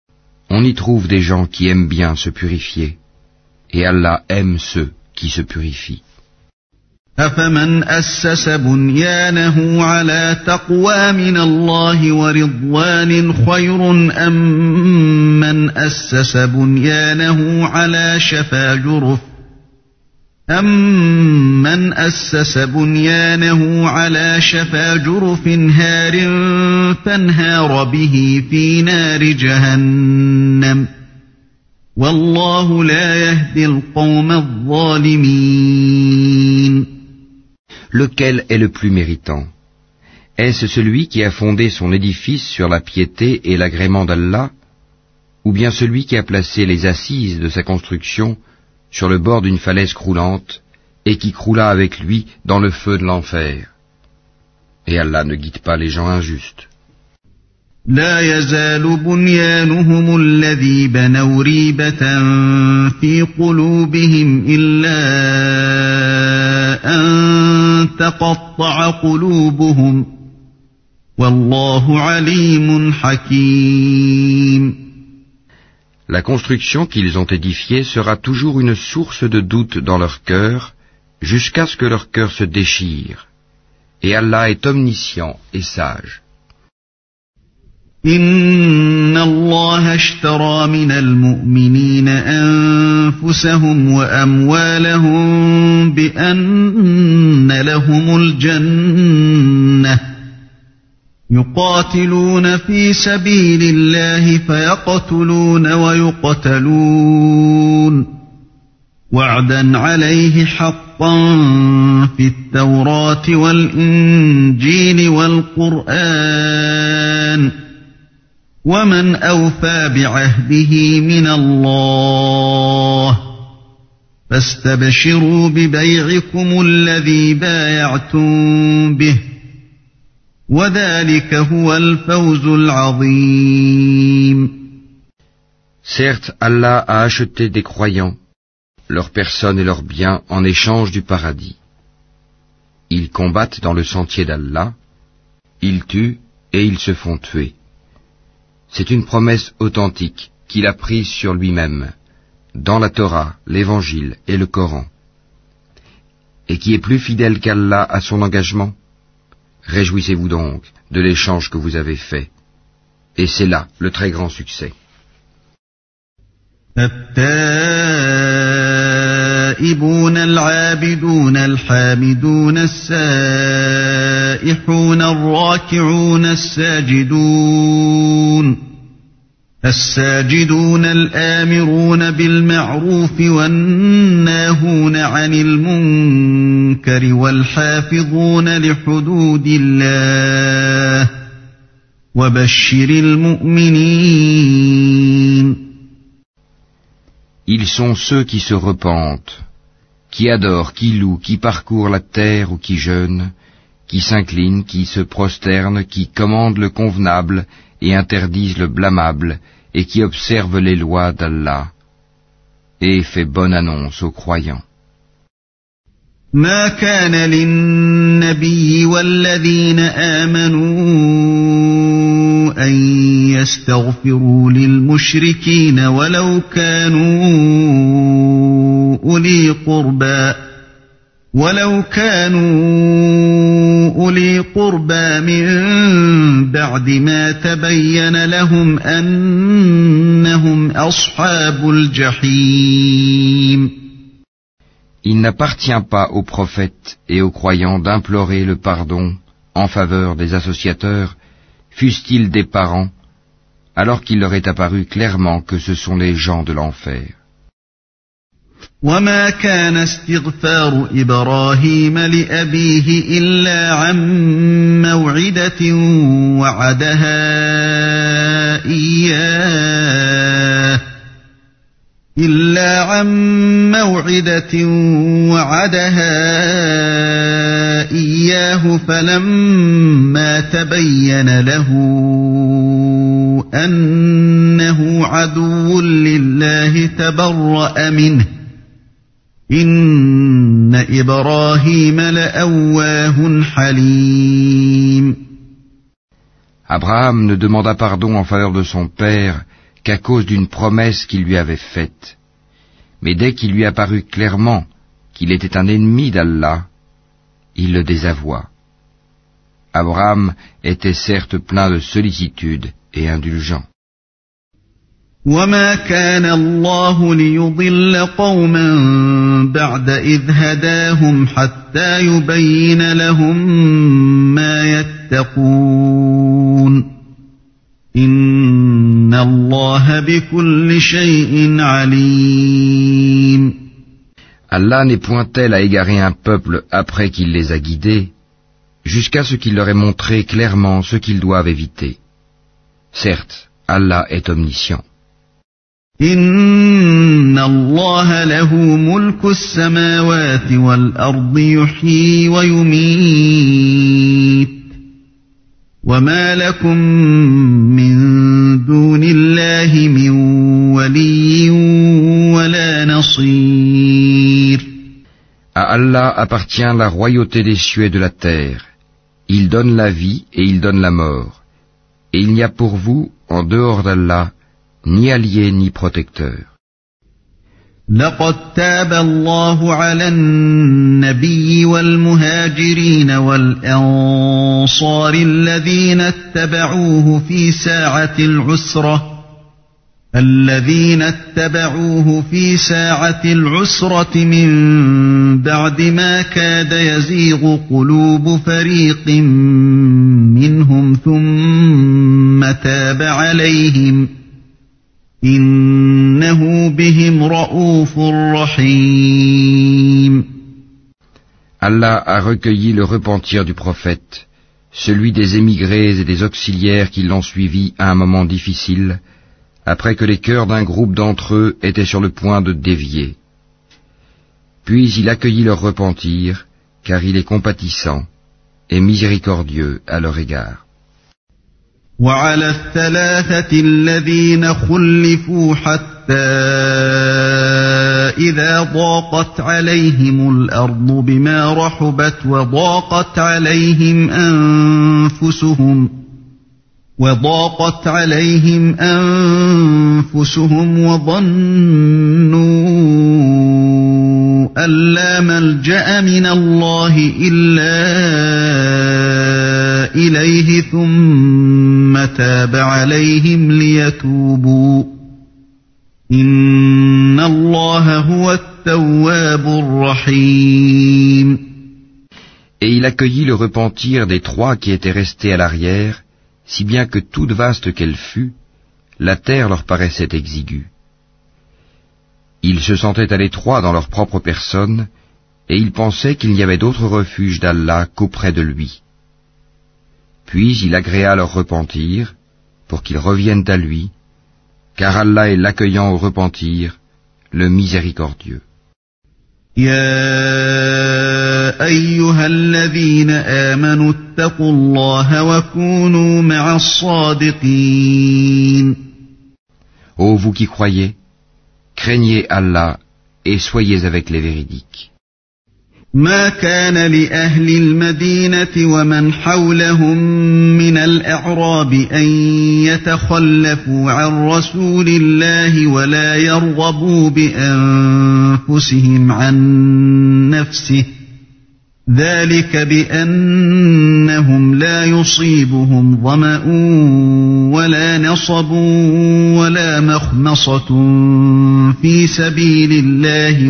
[SPEAKER 2] On y trouve des gens qui aiment bien se purifier, et Allah aime ceux qui se purifient.
[SPEAKER 1] أفمن أسس بنيانه على تقوى من الله ورضوان خير أم من أسس بنيانه على شفا جرف هار فانهار به في نار جهنم والله لا يهدي القوم الظالمين.
[SPEAKER 2] Lequel est le plus méritant? Est-ce celui qui a fondé son édifice sur la piété et l'agrément d'Allah, ou bien celui qui a placé les assises de sa construction sur le bord d'une falaise croulante et qui croula avec lui dans le feu de l'enfer? Et Allah ne guide pas les gens injustes.
[SPEAKER 1] لا يزال بنيانهم الذي بنوا ريبة في قلوبهم إلا أن تقطع قلوبهم والله عليم حكيم.
[SPEAKER 2] La construction qu'ils ont édifiée sera toujours une source de doute dans leur cœur, jusqu'à ce que leur cœur se déchire. Et Allah est omniscient et sage.
[SPEAKER 1] إن الله اشترى من المؤمنين أنفسهم وأموالهم بأن لهم الجنة يقاتلون في سبيل الله فيقتلون ويقتلون وعدا عليه حقا في التوراة والإنجيل والقرآن ومن أوفى بعهده من الله فاستبشروا ببيعكم الذي بايعتم به وذلك هو الفوز العظيم.
[SPEAKER 2] Certes, Allah a acheté des croyants, leurs personnes et leurs biens en échange du paradis. Ils combattent dans le sentier d'Allah, ils tuent et ils se font tuer. C'est une promesse authentique qu'il a prise sur lui-même, dans la Torah, l'Évangile et le Coran. Et qui est plus fidèle qu'Allah à son engagement? Réjouissez-vous donc de l'échange que vous avez fait. Et c'est là le très grand succès.
[SPEAKER 1] التائبون العابدون الحامدون السائحون الراكعون الساجدون الآمرون بالمعروف والناهون عن المنكر والحافظون لحدود الله وبشر المؤمنين.
[SPEAKER 2] Ils sont ceux qui se repentent, qui adorent, qui louent, qui parcourent la terre ou qui jeûnent, qui s'inclinent, qui se prosternent, qui commandent le convenable et interdisent le blâmable, et qui observent les lois d'Allah, et fait bonne annonce aux croyants.
[SPEAKER 1] ما كان للنبي والذين آمنوا أن يستغفروا للمشركين ولو كانوا أولي قربى من بعد ما تبين لهم أنهم أصحاب الجحيم.
[SPEAKER 2] Il n'appartient pas aux prophètes et aux croyants d'implorer le pardon en faveur des associateurs, fussent-ils des parents, alors qu'il leur est apparu clairement que ce sont les gens de l'enfer.
[SPEAKER 1] وما كان استغفار إبراهيم لأبيه إلا عن موعدة وعدها إياه فلما تبين له أنه عدو لله تبرأ منه إن إبراهيم لأواه حليم.
[SPEAKER 2] Abraham ne demanda pardon en faveur de son père qu'à cause d'une promesse qu'il lui avait faite. Mais dès qu'il lui apparut clairement qu'il était un ennemi d'Allah, il le désavoua. Abraham était certes plein de sollicitude et indulgent.
[SPEAKER 1] وما كان الله ليضل قوما بعد إذ هداهم حتى يبين لهم ما يتقون إن الله بكل شيء عليم.
[SPEAKER 2] Allah n'est point tel à égarer un peuple après qu'il les a guidés, jusqu'à ce qu'il leur ait montré clairement ce qu'ils doivent éviter. Certes, Allah est omniscient.
[SPEAKER 1] إن الله له ملك السماوات والأرض يحيي ويميت وما لكم من دون الله من ولي ولا نصير.
[SPEAKER 2] À Allah appartient la royauté des cieux et de la terre. Il donne la vie et il donne la mort. Et il n'y a pour vous, en dehors d'Allah, ni allié ni protecteur.
[SPEAKER 1] لقد تاب الله على النبي والمهاجرين والأنصار الذين اتبعوه في ساعة العسرة من بعد ما كاد يزيغ قلوب فريق منهم ثم تاب عليهم إنه بهم رؤوف رحيم.
[SPEAKER 2] Allah a recueilli le repentir du prophète, celui des émigrés et des auxiliaires qui l'ont suivi à un moment difficile, après que les cœurs d'un groupe d'entre eux étaient sur le point de dévier. Puis il accueillit leur repentir, car il est compatissant et miséricordieux à leur égard.
[SPEAKER 1] وعلى الثلاثة الذين خلفوا حتى إذا ضاقت عليهم الأرض بما رحبت وضاقت عليهم أنفسهم وظنوا أن لا ملجأ من الله إلا إليه ثم تاب عليهم ليتوبوا إن الله هو التواب الرحيم.
[SPEAKER 2] Et il accueillit le repentir des trois qui étaient restés à l'arrière, si bien que toute vaste qu'elle fût, la terre leur paraissait exiguë. Ils se sentaient à l'étroit dans leur propre personne, et ils pensaient qu'il n'y avait d'autre refuge d'Allah qu'auprès de lui. Puis il agréa leur repentir, pour qu'ils reviennent à lui, car Allah est l'accueillant au repentir, le miséricordieux.
[SPEAKER 1] يا أيها الذين آمنوا اتقوا الله وكونوا مع الصادقين.
[SPEAKER 2] Ô vous qui croyez, craignez Allah et soyez avec les véridiques.
[SPEAKER 1] ما كان لأهل المدينة ومن حولهم من الأعراب أن يتخلفوا عن رسول الله ولا يرغبوا بأنفسهم عن نفسه ذلك بأنهم لا يصيبهم ظمأ ولا نصب ولا مخمصة في سبيل الله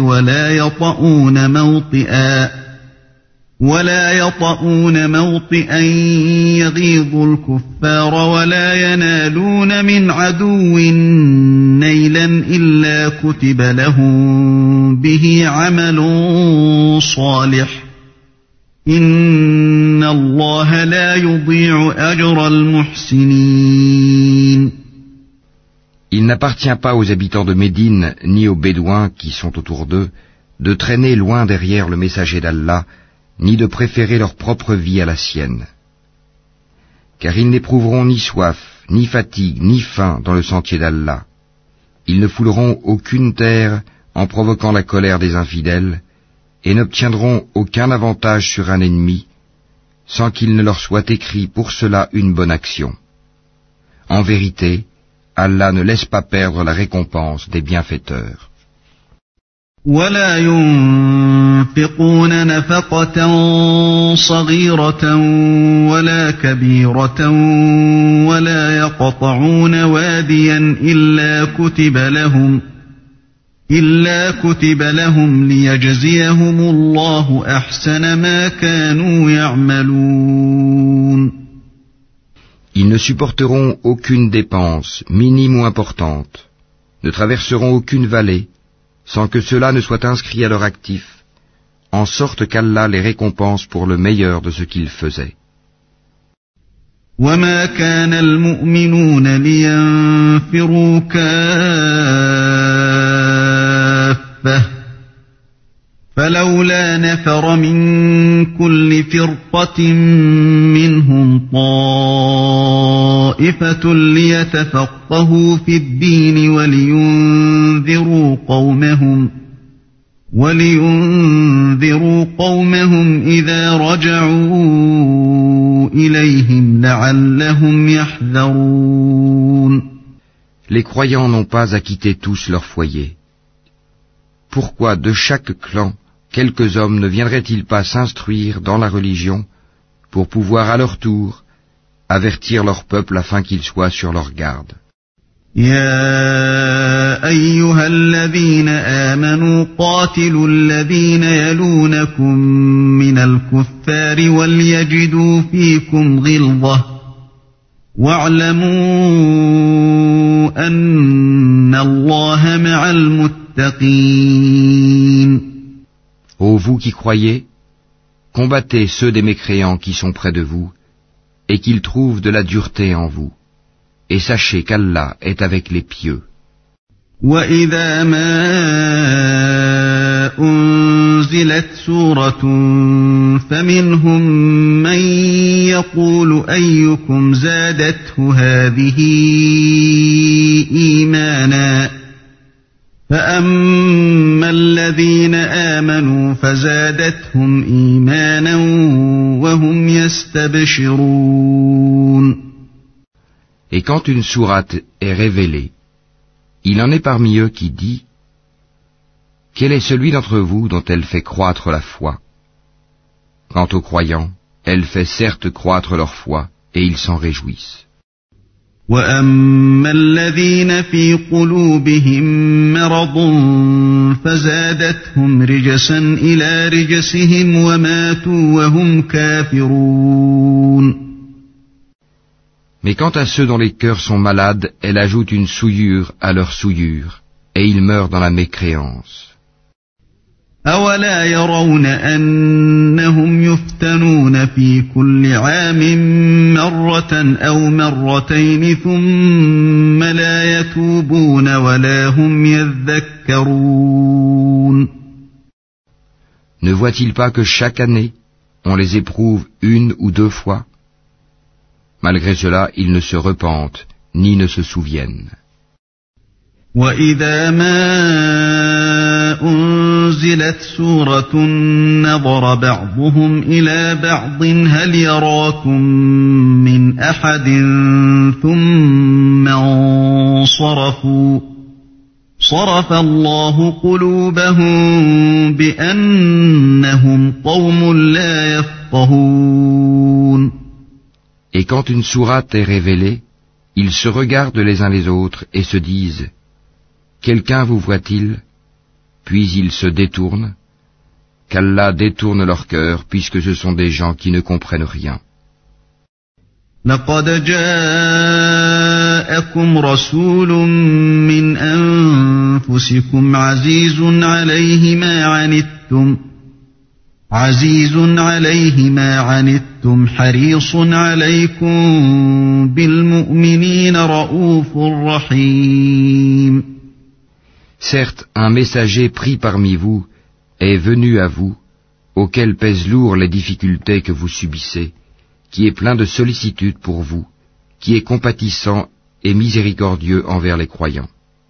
[SPEAKER 1] ولا يطؤون موطئا يغيظ الكفار ولا ينالون من عدو نيلا إلا كتب لهم به عمل صالح إن الله لا يضيع أجر المحسنين.
[SPEAKER 2] Il n'appartient pas aux habitants de Médine ni aux Bédouins qui sont autour d'eux de traîner loin derrière le messager d'Allah, ni de préférer leur propre vie à la sienne. Car ils n'éprouveront ni soif, ni fatigue, ni faim dans le sentier d'Allah. Ils ne fouleront aucune terre en provoquant la colère des infidèles, et n'obtiendront aucun avantage sur un ennemi, sans qu'il ne leur soit écrit pour cela une bonne action. En vérité, Allah ne laisse pas perdre la récompense des bienfaiteurs.
[SPEAKER 1] ولا ينفقون نفقة صغيرة ولا كبيرة ولا يقطعون واديا إلا كتب لهم ليجزيهم الله أحسن ما كانوا يعملون.
[SPEAKER 2] Ils ne supporteront aucune dépense, minime ou importante, ne traverseront aucune vallée, sans que cela ne soit inscrit à leur actif, en sorte qu'Allah les récompense pour le meilleur de ce qu'ils faisaient.
[SPEAKER 1] وما كان المؤمنون لينفروا كافة فلولا نفر من كل فرقة منهم طائفة ليتفقهوا في الدين ولينذروا قومهم إذا رجعوا إليهم لعلهم يحذرون.
[SPEAKER 2] Les croyants n'ont pas à quitter tous leur foyer. Pourquoi de chaque clan quelques hommes ne viendraient-ils pas s'instruire dans la religion pour pouvoir à leur tour avertir leur peuple afin qu'ils soient sur leur garde?
[SPEAKER 1] يا أيها الذين آمنوا قاتلوا الذين يلونكم من الكفار وليجدوا فيكم غلظة واعلموا أن الله مع المتقين.
[SPEAKER 2] Ô vous qui croyez, combattez ceux des mécréants qui sont près de vous et qu'ils trouvent de la dureté en vous. Et sachez qu'Allah est avec les pieux.
[SPEAKER 1] وَإِذَا مَا أُنزِلَتْ سُورَةٌ فَمِنْهُمْ مَنْ يَقُولُ أَيُّكُمْ زَادَتْهُ هَذِهِ إِيمَانًا فَأَمَّا الَّذِينَ آمَنُوا فَزَادَتْهُمْ إِيمَانًا وَهُمْ يَسْتَبْشِرُونَ.
[SPEAKER 2] Et quand une sourate est révélée, il en est parmi eux qui dit « Quel est celui d'entre vous dont elle fait croître la foi ?» Quant aux croyants, elle fait certes croître leur foi, et ils s'en réjouissent.
[SPEAKER 1] وَأَمَّا الَّذِينَ فِي قُلُوبِهِم مَّرَضٌ فَزَادَتْهُمْ رِجْسًا إِلَىٰ رِجْسِهِمْ وَمَاتُوا وَهُمْ كَافِرُونَ.
[SPEAKER 2] Mais quant à ceux dont les cœurs sont malades, elle ajoute une souillure à leur souillure, et ils meurent dans la mécréance.
[SPEAKER 1] أَوَلَا يَرَوْنَ أَنَّهُمْ يُفْتَنُونَ فِي كُلِّ عَامٍ مَّرَّةً أَوْ مَرَّتَيْنِ ثُمَّ لَا يَتُوبُونَ وَلَا هُمْ يَذَّكَّرُونَ.
[SPEAKER 2] Ne voient-ils pas que chaque année, on les éprouve une ou deux fois? Malgré cela, ils ne se repentent, ni ne se souviennent.
[SPEAKER 1] وَإِذَا مَا أُنزِلَتْ سُورَةٌ نَظَرَ بَعْضُهُمْ إِلَى بَعْضٍ هَلْ يَرَاكُمْ مِنْ أَحَدٍ ثُمَّ انصَرَفُوا صَرَفَ اللَّهُ قُلُوبَهُم بِأَنَّهُمْ قَوْمٌ لَّا يَفْقَهُونَ.
[SPEAKER 2] Et quand une sourate est révélée, ils se regardent les uns les autres et se disent « Quelqu'un vous voit-il ?» Puis ils se détournent, qu'Allah détourne leur cœur puisque ce sont des gens qui ne comprennent rien.
[SPEAKER 1] لَقَدْ جَاءَكُمْ رَسُولٌ مِّنْ أَنفُسِكُمْ عَزِيزٌ عَلَيْهِ مَا عَنِتُّمْ حَرِيصٌ عَلَيْكُمْ بِالْمُؤْمِنِينَ رَءُوفٌ رَحِيمٌ.
[SPEAKER 2] Certes, un messager pris parmi vous est venu à vous, auquel pèsent lourd les difficultés que vous subissez, qui est plein de sollicitude pour vous, qui est compatissant et miséricordieux envers les croyants.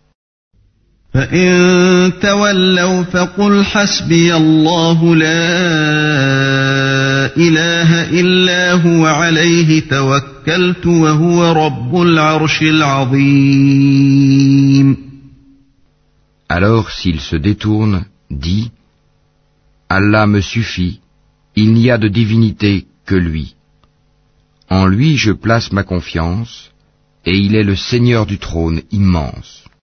[SPEAKER 1] فَإِن تَوَلَّوْا فَقُلْ حَسْبِيَ اللَّهُ لَا إِلَٰهَ إِلَّا هُوَ عَلَيْهِ توكلت توكلت وهو رب العرش العظيم.
[SPEAKER 2] Alors s'il se détourne, dis, Allah me suffit, il n'y a de divinité que lui. En lui je place ma confiance, et il est le Seigneur du trône immense.